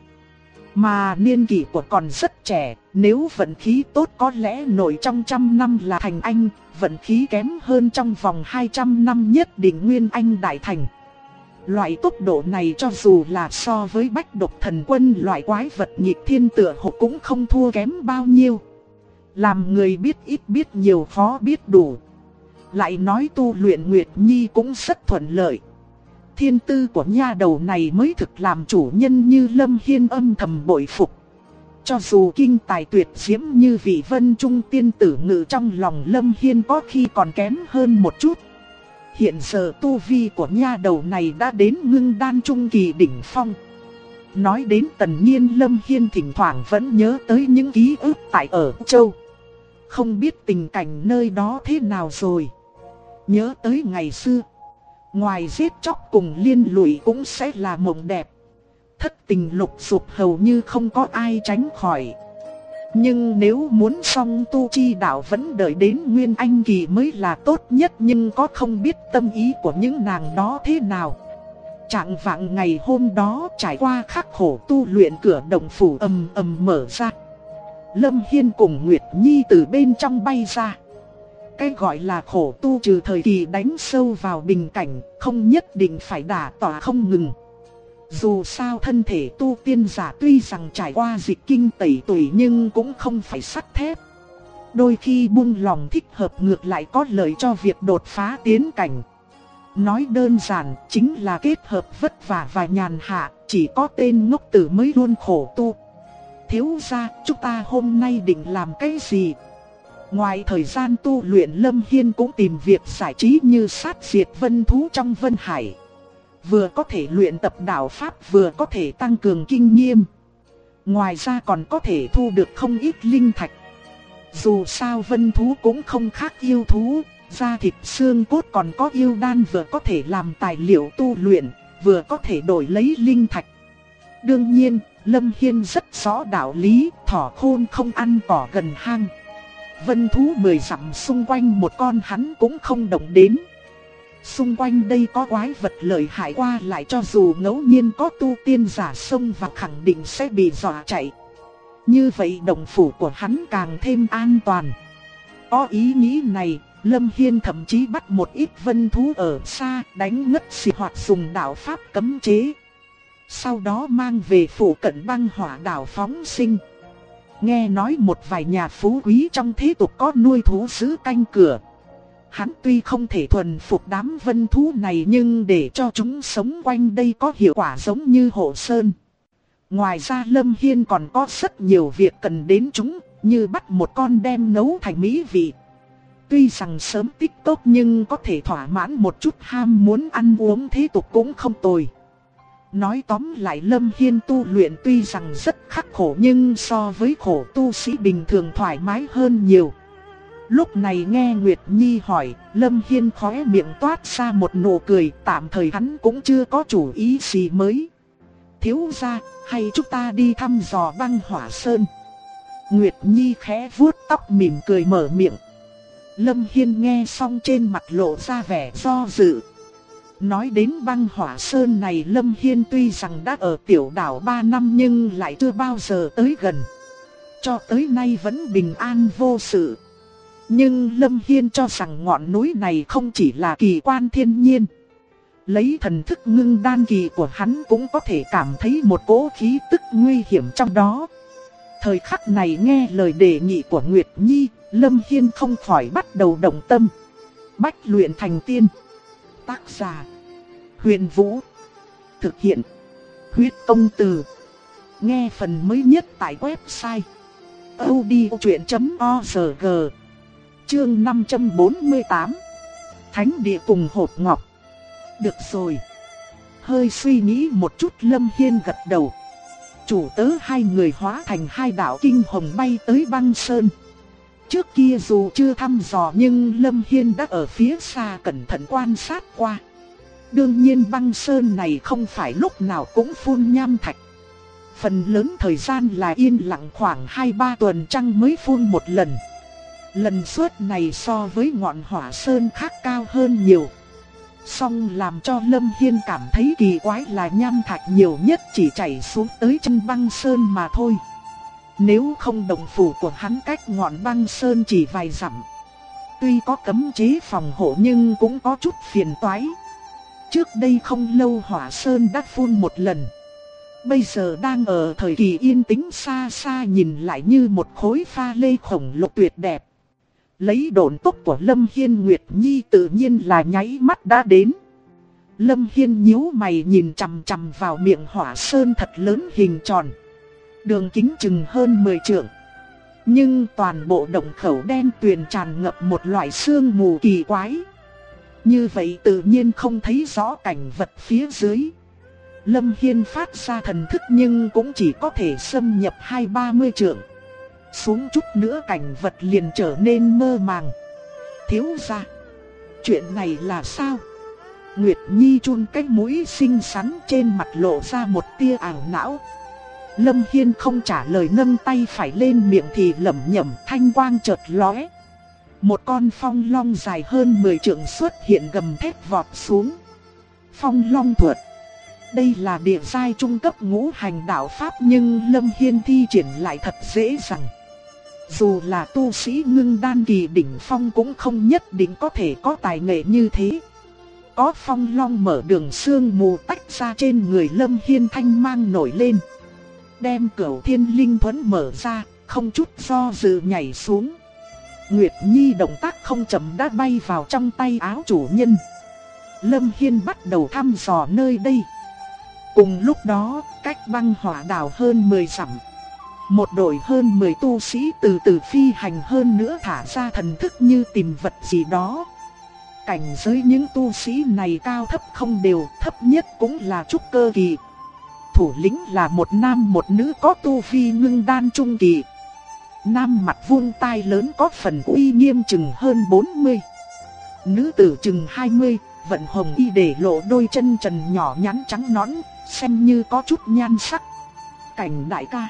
Mà niên kỷ của còn rất trẻ, nếu vận khí tốt có lẽ nổi trong 100 năm là thành anh, vận khí kém hơn trong vòng 200 năm nhất định nguyên anh đại thành. Loại tốc độ này cho dù là so với Bách Độc Thần Quân, loại quái vật nghịch thiên tựa hồ cũng không thua kém bao nhiêu. Làm người biết ít biết nhiều khó biết đủ. Lại nói tu luyện Nguyệt Nhi cũng rất thuận lợi. Thiên tư của nha đầu này mới thực làm chủ nhân như Lâm Hiên âm thầm bội phục. Cho dù kinh tài tuyệt diễm như vị Vân Trung tiên tử ngự trong lòng Lâm Hiên có khi còn kém hơn một chút. Hiện giờ tu vi của nha đầu này đã đến ngưng đan trung kỳ đỉnh phong. Nói đến Tần Nhiên, Lâm Hiên thỉnh thoảng vẫn nhớ tới những ký ức tại ở Châu. Không biết tình cảnh nơi đó thế nào rồi. Nhớ tới ngày xưa, ngoài giết chóc cùng liên lụy cũng sẽ là mộng đẹp. thất tình lục dục hầu như không có ai tránh khỏi. Nhưng nếu muốn song tu chi đạo vẫn đợi đến Nguyên Anh kỳ mới là tốt nhất, nhưng có không biết tâm ý của những nàng đó thế nào. Trạng vạng ngày hôm đó trải qua khắc khổ tu luyện, cửa động phủ ầm ầm mở ra. Lâm Hiên cùng Nguyệt Nhi từ bên trong bay ra. Cái gọi là khổ tu trừ thời kỳ đánh sâu vào bình cảnh, không nhất định phải đả tỏa không ngừng. Dù sao thân thể tu tiên giả tuy rằng trải qua dịch kinh tẩy tủy nhưng cũng không phải sắt thép. Đôi khi buông lòng thích hợp ngược lại có lợi cho việc đột phá tiến cảnh. Nói đơn giản chính là kết hợp vất vả và nhàn hạ, chỉ có tên ngốc tử mới luôn khổ tu. Thiếu gia, chúng ta hôm nay định làm cái gì? Ngoài thời gian tu luyện, Lâm Hiên cũng tìm việc giải trí như sát diệt vân thú trong Vân Hải. Vừa có thể luyện tập đạo pháp, vừa có thể tăng cường kinh nghiệm. Ngoài ra còn có thể thu được không ít linh thạch. Dù sao vân thú cũng không khác yêu thú, da thịt xương cốt còn có yêu đan, vừa có thể làm tài liệu tu luyện, vừa có thể đổi lấy linh thạch. Đương nhiên, Lâm Hiên rất rõ đạo lý, thỏ khôn không ăn cỏ gần hang. Vân thú 10 dặm xung quanh một con hắn cũng không động đến. Xung quanh đây có quái vật lợi hại qua lại, cho dù ngẫu nhiên có tu tiên giả xông vào khẳng định sẽ bị dọa chạy. Như vậy động phủ của hắn càng thêm an toàn. Có ý nghĩ này, Lâm Hiên thậm chí bắt một ít vân thú ở xa đánh ngất xì hoặc dùng đạo pháp cấm chế. Sau đó mang về phủ cận băng hỏa đảo phóng sinh. Nghe nói một vài nhà phú quý trong thế tục có nuôi thú giữ canh cửa. Hắn tuy không thể thuần phục đám vân thú này nhưng để cho chúng sống quanh đây có hiệu quả giống như hộ sơn. Ngoài ra Lâm Hiên còn có rất nhiều việc cần đến chúng, như bắt một con đem nấu thành mỹ vị. Tuy rằng sớm tích tốt nhưng có thể thỏa mãn một chút ham muốn ăn uống thế tục cũng không tồi. Nói tóm lại, Lâm Hiên tu luyện tuy rằng rất khắc khổ nhưng so với khổ tu sĩ bình thường thoải mái hơn nhiều. Lúc này nghe Nguyệt Nhi hỏi, Lâm Hiên khóe miệng toát ra một nụ cười, tạm thời hắn cũng chưa có chủ ý gì mới. Thiếu gia, hay chúng ta đi thăm dò băng hỏa sơn? Nguyệt Nhi khẽ vuốt tóc mỉm cười mở miệng. Lâm Hiên nghe xong trên mặt lộ ra vẻ do dự. Nói đến băng hỏa sơn này, Lâm Hiên tuy rằng đã ở tiểu đảo 3 năm nhưng lại chưa bao giờ tới gần. Cho tới nay vẫn bình an vô sự. Nhưng Lâm Hiên cho rằng ngọn núi này không chỉ là kỳ quan thiên nhiên. Lấy thần thức ngưng đan kỳ của hắn cũng có thể cảm thấy một cỗ khí tức nguy hiểm trong đó. Thời khắc này nghe lời đề nghị của Nguyệt Nhi, Lâm Hiên không khỏi bắt đầu động tâm. Bách luyện thành tiên. Tác giả: Huyền Vũ. Thực hiện: Huyết Công Từ. Nghe phần mới nhất tại website audiochuyện.org. Chương 548. Thánh địa cùng hột ngọc. Được rồi. Hơi suy nghĩ một chút, Lâm Hiên gật đầu. Chủ tớ hai người hóa thành hai đạo kinh hồng bay tới băng sơn. Trước kia dù chưa thăm dò nhưng Lâm Hiên đã ở phía xa cẩn thận quan sát qua. Đương nhiên băng sơn này không phải lúc nào cũng phun nham thạch. Phần lớn thời gian là yên lặng, khoảng 2-3 tuần trăng mới phun một lần. Lần suất này so với ngọn hỏa sơn khác cao hơn nhiều. Song làm cho Lâm Hiên cảm thấy kỳ quái là nham thạch nhiều nhất chỉ chảy xuống tới chân băng sơn mà thôi. Nếu không động phủ của hắn cách ngọn băng sơn chỉ vài dặm. Tuy có cấm chế phòng hộ nhưng cũng có chút phiền toái. Trước đây không lâu hỏa sơn đã phun một lần. Bây giờ đang ở thời kỳ yên tĩnh, xa xa nhìn lại như một khối pha lê khổng lồ tuyệt đẹp. Lấy độn tốc của Lâm Hiên, Nguyệt Nhi tự nhiên là nháy mắt đã đến. Lâm Hiên nhíu mày nhìn chằm chằm vào miệng hỏa sơn thật lớn hình tròn. Đường kính chừng hơn 10 trượng. Nhưng toàn bộ động khẩu đen tuyền tràn ngập một loại sương mù kỳ quái. Như vậy tự nhiên không thấy rõ cảnh vật phía dưới. Lâm Hiên phát ra thần thức nhưng cũng chỉ có thể xâm nhập 20-30 trượng. Xuống chút nữa cảnh vật liền trở nên mơ màng. Thiếu gia, chuyện này là sao? Nguyệt Nhi chun cái mũi xinh xắn, trên mặt lộ ra một tia ảo não. Lâm Hiên không trả lời, nâng tay phải lên miệng thì lẩm nhẩm, thanh quang chợt lóe. Một con phong long dài hơn 10 trượng xuất hiện gầm thét vọt xuống. Phong long thuật. Đây là địa giai trung cấp ngũ hành đạo pháp, nhưng Lâm Hiên thi triển lại thật dễ dàng. Dù là tu sĩ ngưng đan kỳ đỉnh phong cũng không nhất định có thể có tài nghệ như thế. Có phong long mở đường, sương mù tách ra trên người Lâm Hiên thanh mang nổi lên. Đem Cửu Thiên Linh Thuẫn mở ra, không chút do dự nhảy xuống. Nguyệt Nhi động tác không chậm đã bay vào trong tay áo chủ nhân. Lâm Hiên bắt đầu thăm dò nơi đây. Cùng lúc đó, cách băng hỏa đảo hơn 10 dặm, một đội hơn 10 tu sĩ từ từ phi hành, hơn nữa thả ra thần thức như tìm vật gì đó. Cảnh giới những tu sĩ này cao thấp không đều, thấp nhất cũng là trúc cơ kỳ. Thủ lĩnh là một nam một nữ có tu vi ngưng đan trung kỳ. Nam mặt vuông tai lớn có phần uy nghiêm chừng hơn 40. Nữ tử chừng 20, vận hồng y để lộ đôi chân trần nhỏ nhắn trắng nõn, xem như có chút nhan sắc. Cảnh đại ca,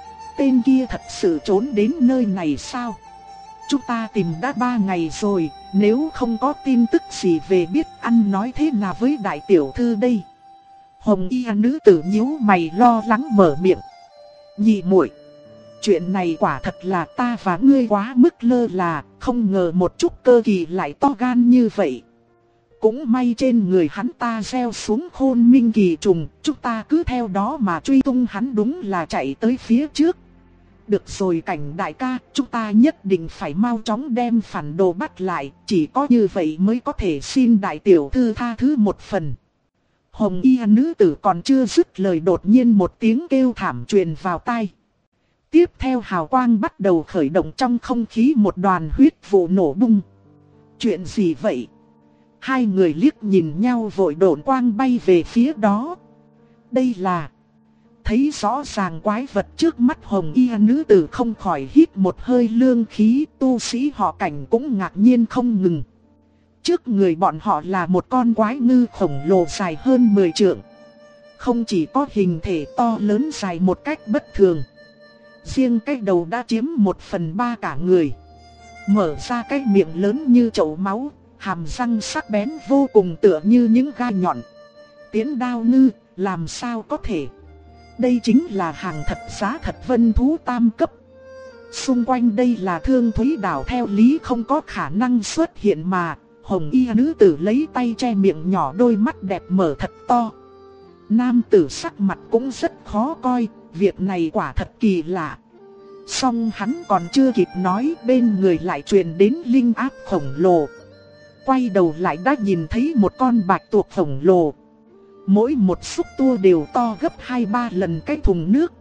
tên kia thật sự trốn đến nơi này sao? Chúng ta tìm đã 3 ngày rồi, nếu không có tin tức gì về biết ăn nói thế nào với đại tiểu thư đây? Hồng y nữ tử nhíu mày lo lắng mở miệng. Nhị muội, chuyện này quả thật là ta và ngươi quá mức lơ là, không ngờ một chút cơ kỳ lại to gan như vậy. Cũng may trên người hắn ta gieo xuống khôn minh kỳ trùng, chúng ta cứ theo đó mà truy tung hắn, đúng là chạy tới phía trước. Được rồi Cảnh đại ca, chúng ta nhất định phải mau chóng đem phản đồ bắt lại, chỉ có như vậy mới có thể xin đại tiểu thư tha thứ một phần. Hồng y nữ tử còn chưa dứt lời, đột nhiên một tiếng kêu thảm truyền vào tai. Tiếp theo hào quang bắt đầu khởi động trong không khí, một đoàn huyết vụ nổ bung. Chuyện gì vậy? Hai người liếc nhìn nhau vội độn quang bay về phía đó. Đây là... Thấy rõ ràng quái vật trước mắt, hồng y nữ tử không khỏi hít một hơi lương khí, tu sĩ họ Cảnh cũng ngạc nhiên không ngừng. Trước người bọn họ là một con quái ngư khổng lồ dài hơn 10 trượng. Không chỉ có hình thể to lớn dài một cách bất thường, riêng cái đầu đã chiếm 1/3 cả người. Mở ra cái miệng lớn như chậu máu, hàm răng sắc bén vô cùng tựa như những gai nhọn. Tiến đao ngư, làm sao có thể? Đây chính là hàng thật giá thật vân thú tam cấp. Xung quanh đây là Thương Thúy đảo, theo lý không có khả năng xuất hiện mà. Hồng y nữ tử lấy tay che miệng nhỏ, đôi mắt đẹp mở thật to. Nam tử sắc mặt cũng rất khó coi, việc này quả thật kỳ lạ. Song hắn còn chưa kịp nói, bên người lại truyền đến linh áp khổng lồ. Quay đầu lại đã nhìn thấy một con bạch tuộc khổng lồ. Mỗi một xúc tua đều to gấp 2-3 lần cái thùng nước.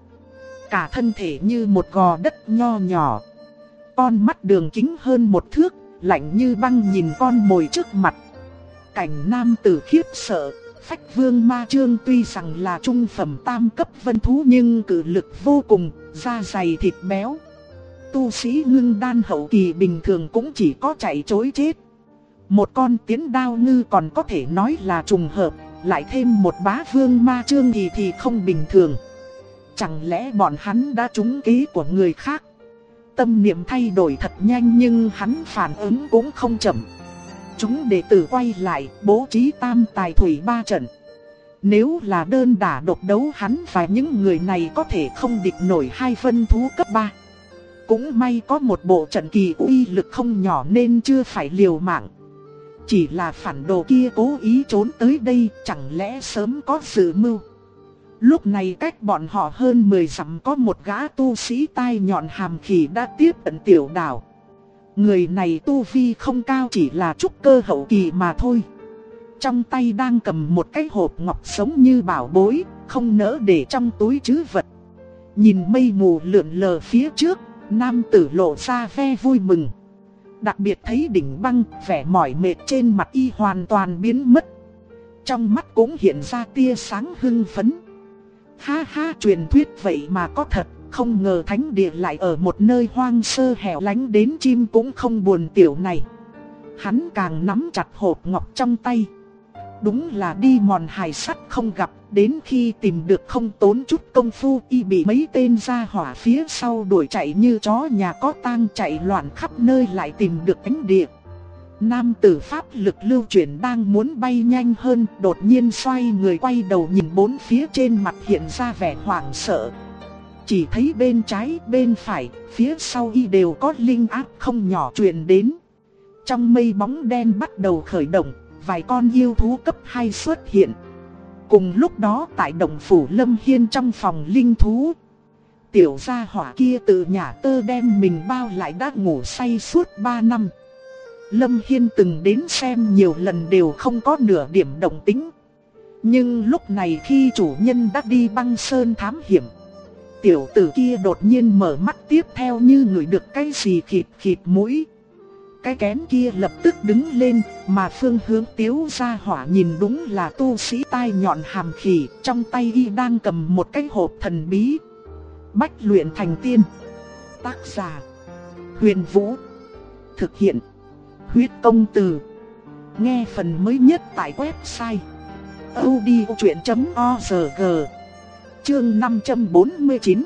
Cả thân thể như một gò đất nho nhỏ. Con mắt đường kính hơn 1 thước, lạnh như băng nhìn con mồi trước mặt. Cảnh nam tử khiếp sợ. Phách vương ma chương tuy rằng là trung phẩm tam cấp vân thú nhưng cự lực vô cùng, da dày thịt béo. Tu sĩ ngưng đan hậu kỳ bình thường cũng chỉ có chạy trối chết. Một con tiến đao ngư còn có thể nói là trùng hợp, lại thêm một bá vương ma chương thì không bình thường. Chẳng lẽ bọn hắn đã trúng kế của người khác? Tâm niệm thay đổi thật nhanh nhưng hắn phản ứng cũng không chậm. Chúng đệ tử quay lại, bố trí tam tài thủy 3 trận. Nếu là đơn đả độc đấu, hắn và những người này có thể không địch nổi 2 vân thú cấp 3. Cũng may có một bộ trận kỳ uy lực không nhỏ nên chưa phải liều mạng. Chỉ là phản đồ kia cố ý trốn tới đây, chẳng lẽ sớm có dự mưu. Lúc này cách bọn họ hơn 10 dặm có một gã tu sĩ tai nhọn hàm khỉ đã tiếp cận tiểu đảo. Người này tu vi không cao, chỉ là trúc cơ hậu kỳ mà thôi. Trong tay đang cầm một cái hộp ngọc giống như bảo bối, không nỡ để trong túi trữ vật. Nhìn mây mù lượn lờ phía trước, nam tử lộ ra vẻ vui mừng. Đặc biệt thấy đỉnh băng, vẻ mỏi mệt trên mặt y hoàn toàn biến mất. Trong mắt cũng hiện ra tia sáng hưng phấn. Ha ha, truyền thuyết vậy mà có thật, không ngờ thánh địa lại ở một nơi hoang sơ hẻo lánh đến chim cũng không buồn tiểu này. Hắn càng nắm chặt hộp ngọc trong tay. Đúng là đi mòn hải sắt không gặp, đến khi tìm được không tốn chút công phu y bị mấy tên gia hỏa phía sau đuổi chạy như chó nhà có tang, chạy loạn khắp nơi lại tìm được ánh địa. Nam tử pháp lực lưu chuyển đang muốn bay nhanh hơn, đột nhiên xoay người quay đầu nhìn bốn phía, trên mặt hiện ra vẻ hoảng sợ. Chỉ thấy bên trái, bên phải, phía sau y đều có linh áp không nhỏ truyền đến. Trong mây bóng đen bắt đầu khởi động, vài con yêu thú cấp 2 xuất hiện. Cùng lúc đó tại động phủ Lâm Hiên trong phòng linh thú, tiểu gia hỏa kia từ nhà tơ đem mình bao lại đã ngủ say suốt 3 năm. Lâm Hiên từng đến xem nhiều lần đều không có nửa điểm động tĩnh. Nhưng lúc này khi chủ nhân đã đi băng sơn thám hiểm, tiểu tử kia đột nhiên mở mắt, tiếp theo như ngửi được cái gì khịt khịt mũi. Cái kén kia lập tức đứng lên, mà phương hướng tiếu gia hỏa nhìn đúng là tu sĩ tai nhọn hàm khỉ, trong tay y đang cầm một cái hộp thần bí. Bách luyện thành tiên. Tác giả: Huyền Vũ. Thực hiện: Huyết Công Từ. Nghe phần mới nhất tại website audiochuyện.org. Chương 549.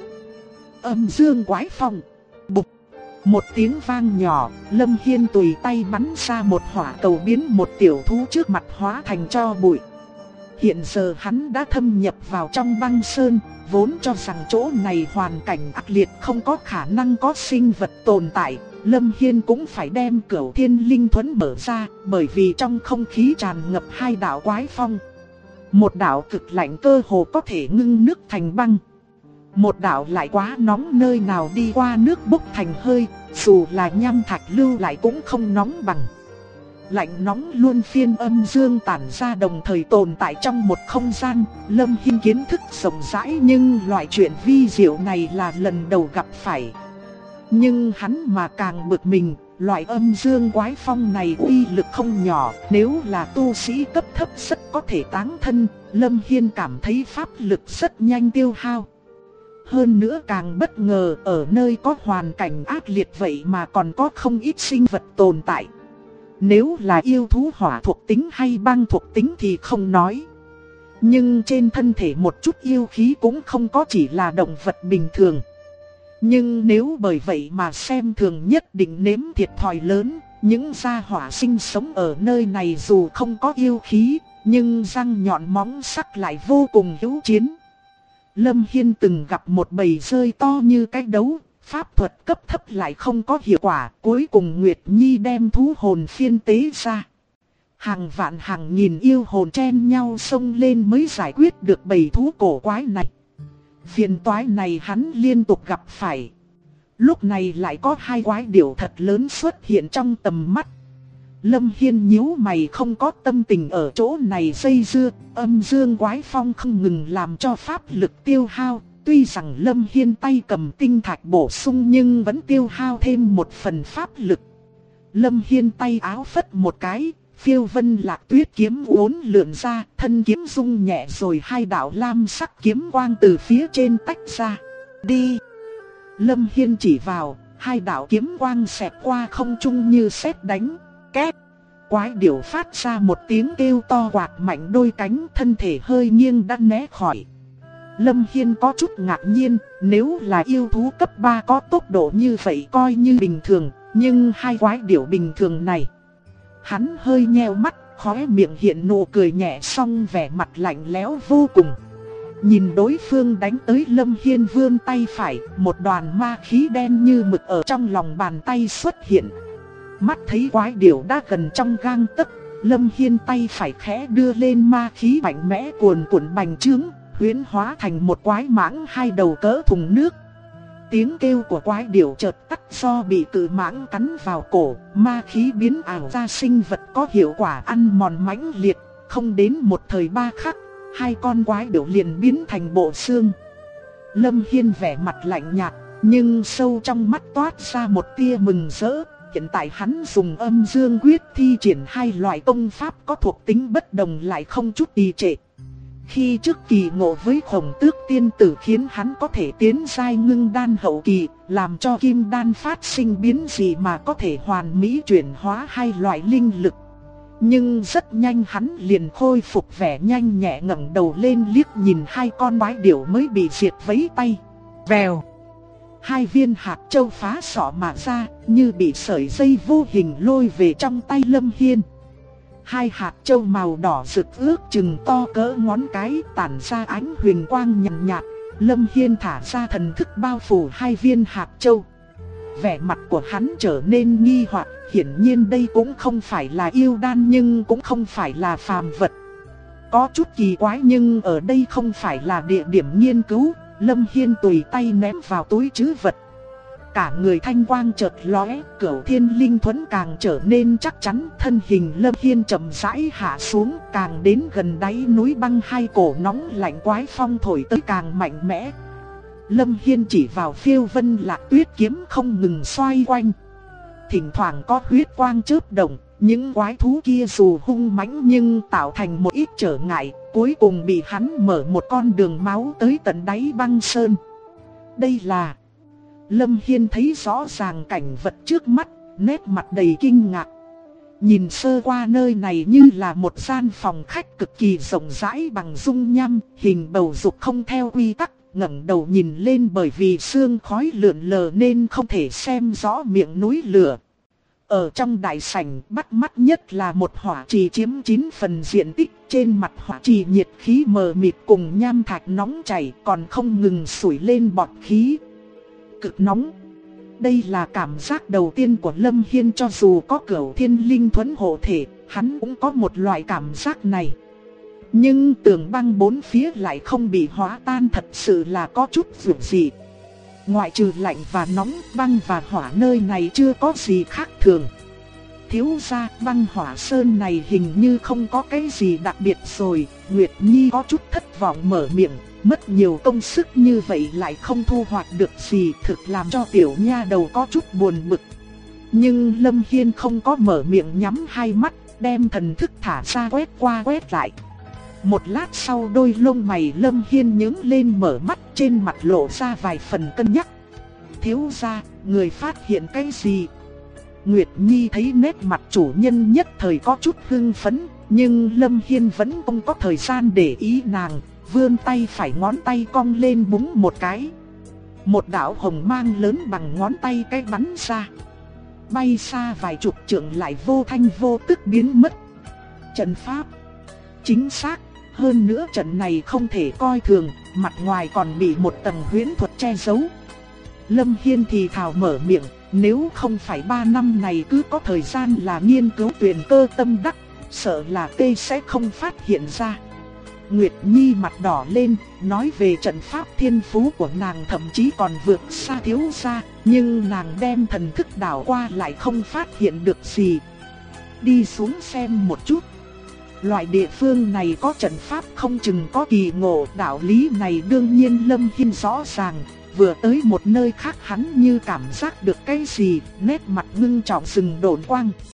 Âm dương quái phong. Bụp. Một tiếng vang nhỏ, Lâm Hiên tùy tay bắn ra một hỏa cầu biến một tiểu thú trước mặt hóa thành tro bụi. Hiện giờ hắn đã thâm nhập vào trong băng sơn, vốn cho rằng chỗ này hoàn cảnh ác liệt không có khả năng có sinh vật tồn tại. Lâm Hiên cũng phải đem Cửu Thiên Linh Thuẫn mở ra, bởi vì trong không khí tràn ngập hai đạo quái phong. Một đạo cực lạnh cơ hồ có thể ngưng nước thành băng. Một đạo lại quá nóng, nơi nào đi qua nước bốc thành hơi, dù là nham thạch lưu lại cũng không nóng bằng. Lạnh nóng luôn phiên âm dương tản ra đồng thời tồn tại trong một không gian. Lâm Hiên kiến thức rộng rãi nhưng loại chuyện vi diệu này là lần đầu gặp phải. Nhưng hắn mà càng bực mình, loại âm dương quái phong này uy lực không nhỏ, nếu là tu sĩ cấp thấp rất có thể táng thân. Lâm Hiên cảm thấy pháp lực rất nhanh tiêu hao. Hơn nữa càng bất ngờ, ở nơi có hoàn cảnh ác liệt vậy mà còn có không ít sinh vật tồn tại. Nếu là yêu thú hỏa thuộc tính hay băng thuộc tính thì không nói, nhưng trên thân thể một chút yêu khí cũng không có, chỉ là động vật bình thường. Nhưng nếu bởi vậy mà xem thường nhất định nếm thiệt thòi lớn. Những gia hỏa sinh sống ở nơi này dù không có yêu khí, nhưng răng nhọn móng sắc lại vô cùng hiếu chiến. Lâm Hiên từng gặp một bầy rơi to như cái đấu, pháp thuật cấp thấp lại không có hiệu quả. Cuối cùng Nguyệt Nhi đem thú hồn phiên tế ra. Hàng vạn hàng nghìn yêu hồn chen nhau xông lên mới giải quyết được bầy thú cổ quái này. Phiền toái này hắn liên tục gặp phải. Lúc này lại có hai quái điểu thật lớn xuất hiện trong tầm mắt. Lâm Hiên nhíu mày, không có tâm tình ở chỗ này dây dưa. Âm dương quái phong không ngừng làm cho pháp lực tiêu hao. Tuy rằng Lâm Hiên tay cầm tinh thạch bổ sung nhưng vẫn tiêu hao thêm một phần pháp lực. Lâm Hiên tay áo phất một cái, phiêu vân lạc tuyết kiếm uốn lượn ra, thân kiếm rung nhẹ rồi hai đạo lam sắc kiếm quang từ phía trên tách ra. Đi! Lâm Hiên chỉ vào, hai đạo kiếm quang xẹt qua không trung như sét đánh. Két! Quái điểu phát ra một tiếng kêu to, quạt mạnh đôi cánh, thân thể hơi nghiêng đã né khỏi. Lâm Hiên có chút ngạc nhiên, nếu là yêu thú cấp 3 có tốc độ như vậy coi như bình thường, nhưng hai quái điểu bình thường này. Hắn hơi nheo mắt, khóe miệng hiện nụ cười nhẹ, song vẻ mặt lạnh lẽo vô cùng. Nhìn đối phương đánh tới, Lâm Hiên vươn tay phải, một đoàn ma khí đen như mực ở trong lòng bàn tay xuất hiện. Mắt thấy quái điểu đã gần trong gang tấc, Lâm Hiên tay phải khẽ đưa lên, ma khí mạnh mẽ cuồn cuộn bành trướng, huyễn hóa thành một quái mãng hai đầu cỡ thùng nước. Tiếng kêu của quái điểu chợt tắt do bị cự mãng cắn vào cổ, ma khí biến ảo ra sinh vật có hiệu quả ăn mòn mãnh liệt. Không đến một thời ba khắc, hai con quái điểu liền biến thành bộ xương. Lâm Hiên vẻ mặt lạnh nhạt, nhưng sâu trong mắt toát ra một tia mừng rỡ. Hiện tại hắn dùng âm dương quyết thi triển hai loại công pháp có thuộc tính bất đồng lại không chút trì trệ. Khi trước kỳ ngộ với Khổng Tước tiên tử khiến hắn có thể tiến giai ngưng đan hậu kỳ, làm cho kim đan phát sinh biến dị mà có thể hoàn mỹ chuyển hóa hai loại linh lực. Nhưng rất nhanh hắn liền khôi phục vẻ nhanh nhẹ, ngẩng đầu lên liếc nhìn hai con quái điểu mới bị diệt vẫy tay. Vèo. Hai viên hạt châu phá sọ mà ra, như bị sợi dây vô hình lôi về trong tay Lâm Hiên. Hai hạt châu màu đỏ rực ước chừng to cỡ ngón cái, tản ra ánh huyền quang nhàn nhạt. Lâm Hiên thả ra thần thức bao phủ hai viên hạt châu. Vẻ mặt của hắn trở nên nghi hoặc, hiển nhiên đây cũng không phải là yêu đan nhưng cũng không phải là phàm vật. Có chút kỳ quái nhưng ở đây không phải là địa điểm nghiên cứu. Lâm Hiên tùy tay ném vào túi trữ vật. Cả người thanh quang chợt lóe, Cửu Thiên Linh Thuẫn càng trở nên chắc chắn. Thân hình Lâm Hiên chậm rãi hạ xuống, càng đến gần đáy núi băng, hai cổ nóng lạnh quái phong thổi tới càng mạnh mẽ. Lâm Hiên chỉ vào Phiêu Vân Lạc Tuyết kiếm không ngừng xoay quanh. Thỉnh thoảng có huyết quang chớp động, những quái thú kia dù hung mãnh nhưng tạo thành một ít trở ngại, cuối cùng bị hắn mở một con đường máu tới tận đáy băng sơn. Đây là... Lâm Hiên thấy rõ ràng cảnh vật trước mắt, nét mặt đầy kinh ngạc. Nhìn sơ qua nơi này như là một gian phòng khách cực kỳ rộng rãi bằng dung nham, hình bầu dục không theo quy tắc. Ngẩng đầu nhìn lên bởi vì sương khói lượn lờ nên không thể xem rõ miệng núi lửa. Ở trong đại sảnh bắt mắt nhất là một hỏa trì chiếm 9 phần diện tích. Trên mặt hỏa trì nhiệt khí mờ mịt cùng nham thạch nóng chảy, còn không ngừng sủi lên bọt khí. Cực nóng. Đây là cảm giác đầu tiên của Lâm Hiên, cho dù có Cửu Thiên Linh Thuẫn hộ thể, hắn cũng có một loại cảm giác này. Nhưng tường băng bốn phía lại không bị hóa tan, thật sự là có chút vượt dị. Ngoại trừ lạnh và nóng, băng và hỏa nơi này chưa có gì khác thường. Thiếu gia, băng hỏa sơn này hình như không có cái gì đặc biệt rồi. Nguyệt Nhi có chút thất vọng mở miệng, mất nhiều công sức như vậy lại không thu hoạch được gì, thực làm cho tiểu nha đầu có chút buồn bực. Nhưng Lâm Hiên không có mở miệng, nhắm hai mắt, đem thần thức thả ra quét qua quét lại. Một lát sau đôi lông mày Lâm Hiên nhướng lên, mở mắt, trên mặt lộ ra vài phần cân nhắc. Thiếu gia, người phát hiện cái gì? Nguyệt Nhi thấy nét mặt chủ nhân nhất thời có chút hưng phấn, nhưng Lâm Hiên vẫn không có thời gian để ý nàng, vươn tay phải ngón tay cong lên búng một cái. Một đạo hồng mang lớn bằng ngón tay cái bắn ra, bay xa vài chục trượng lại vô thanh vô tức biến mất. Trận pháp. Chính xác, hơn nữa trận này không thể coi thường, mặt ngoài còn bị một tầng huyễn thuật che giấu. Lâm Hiên thì thào mở miệng, nếu không phải 3 năm này cứ có thời gian là nghiên cứu tuyền cơ tâm đắc, sợ là tê sẽ không phát hiện ra. Nguyệt Nhi mặt đỏ lên, nói về trận pháp thiên phú của nàng thậm chí còn vượt xa thiếu gia, nhưng nàng đem thần thức đảo qua lại không phát hiện được gì. Đi xuống xem một chút. Loại địa phương này có trận pháp không chừng có kỳ ngộ, đạo lý này đương nhiên Lâm Hiên rõ ràng. Vừa tới một nơi khác hắn như cảm giác được cái gì, nét mặt ngưng trọng sừng độn quang.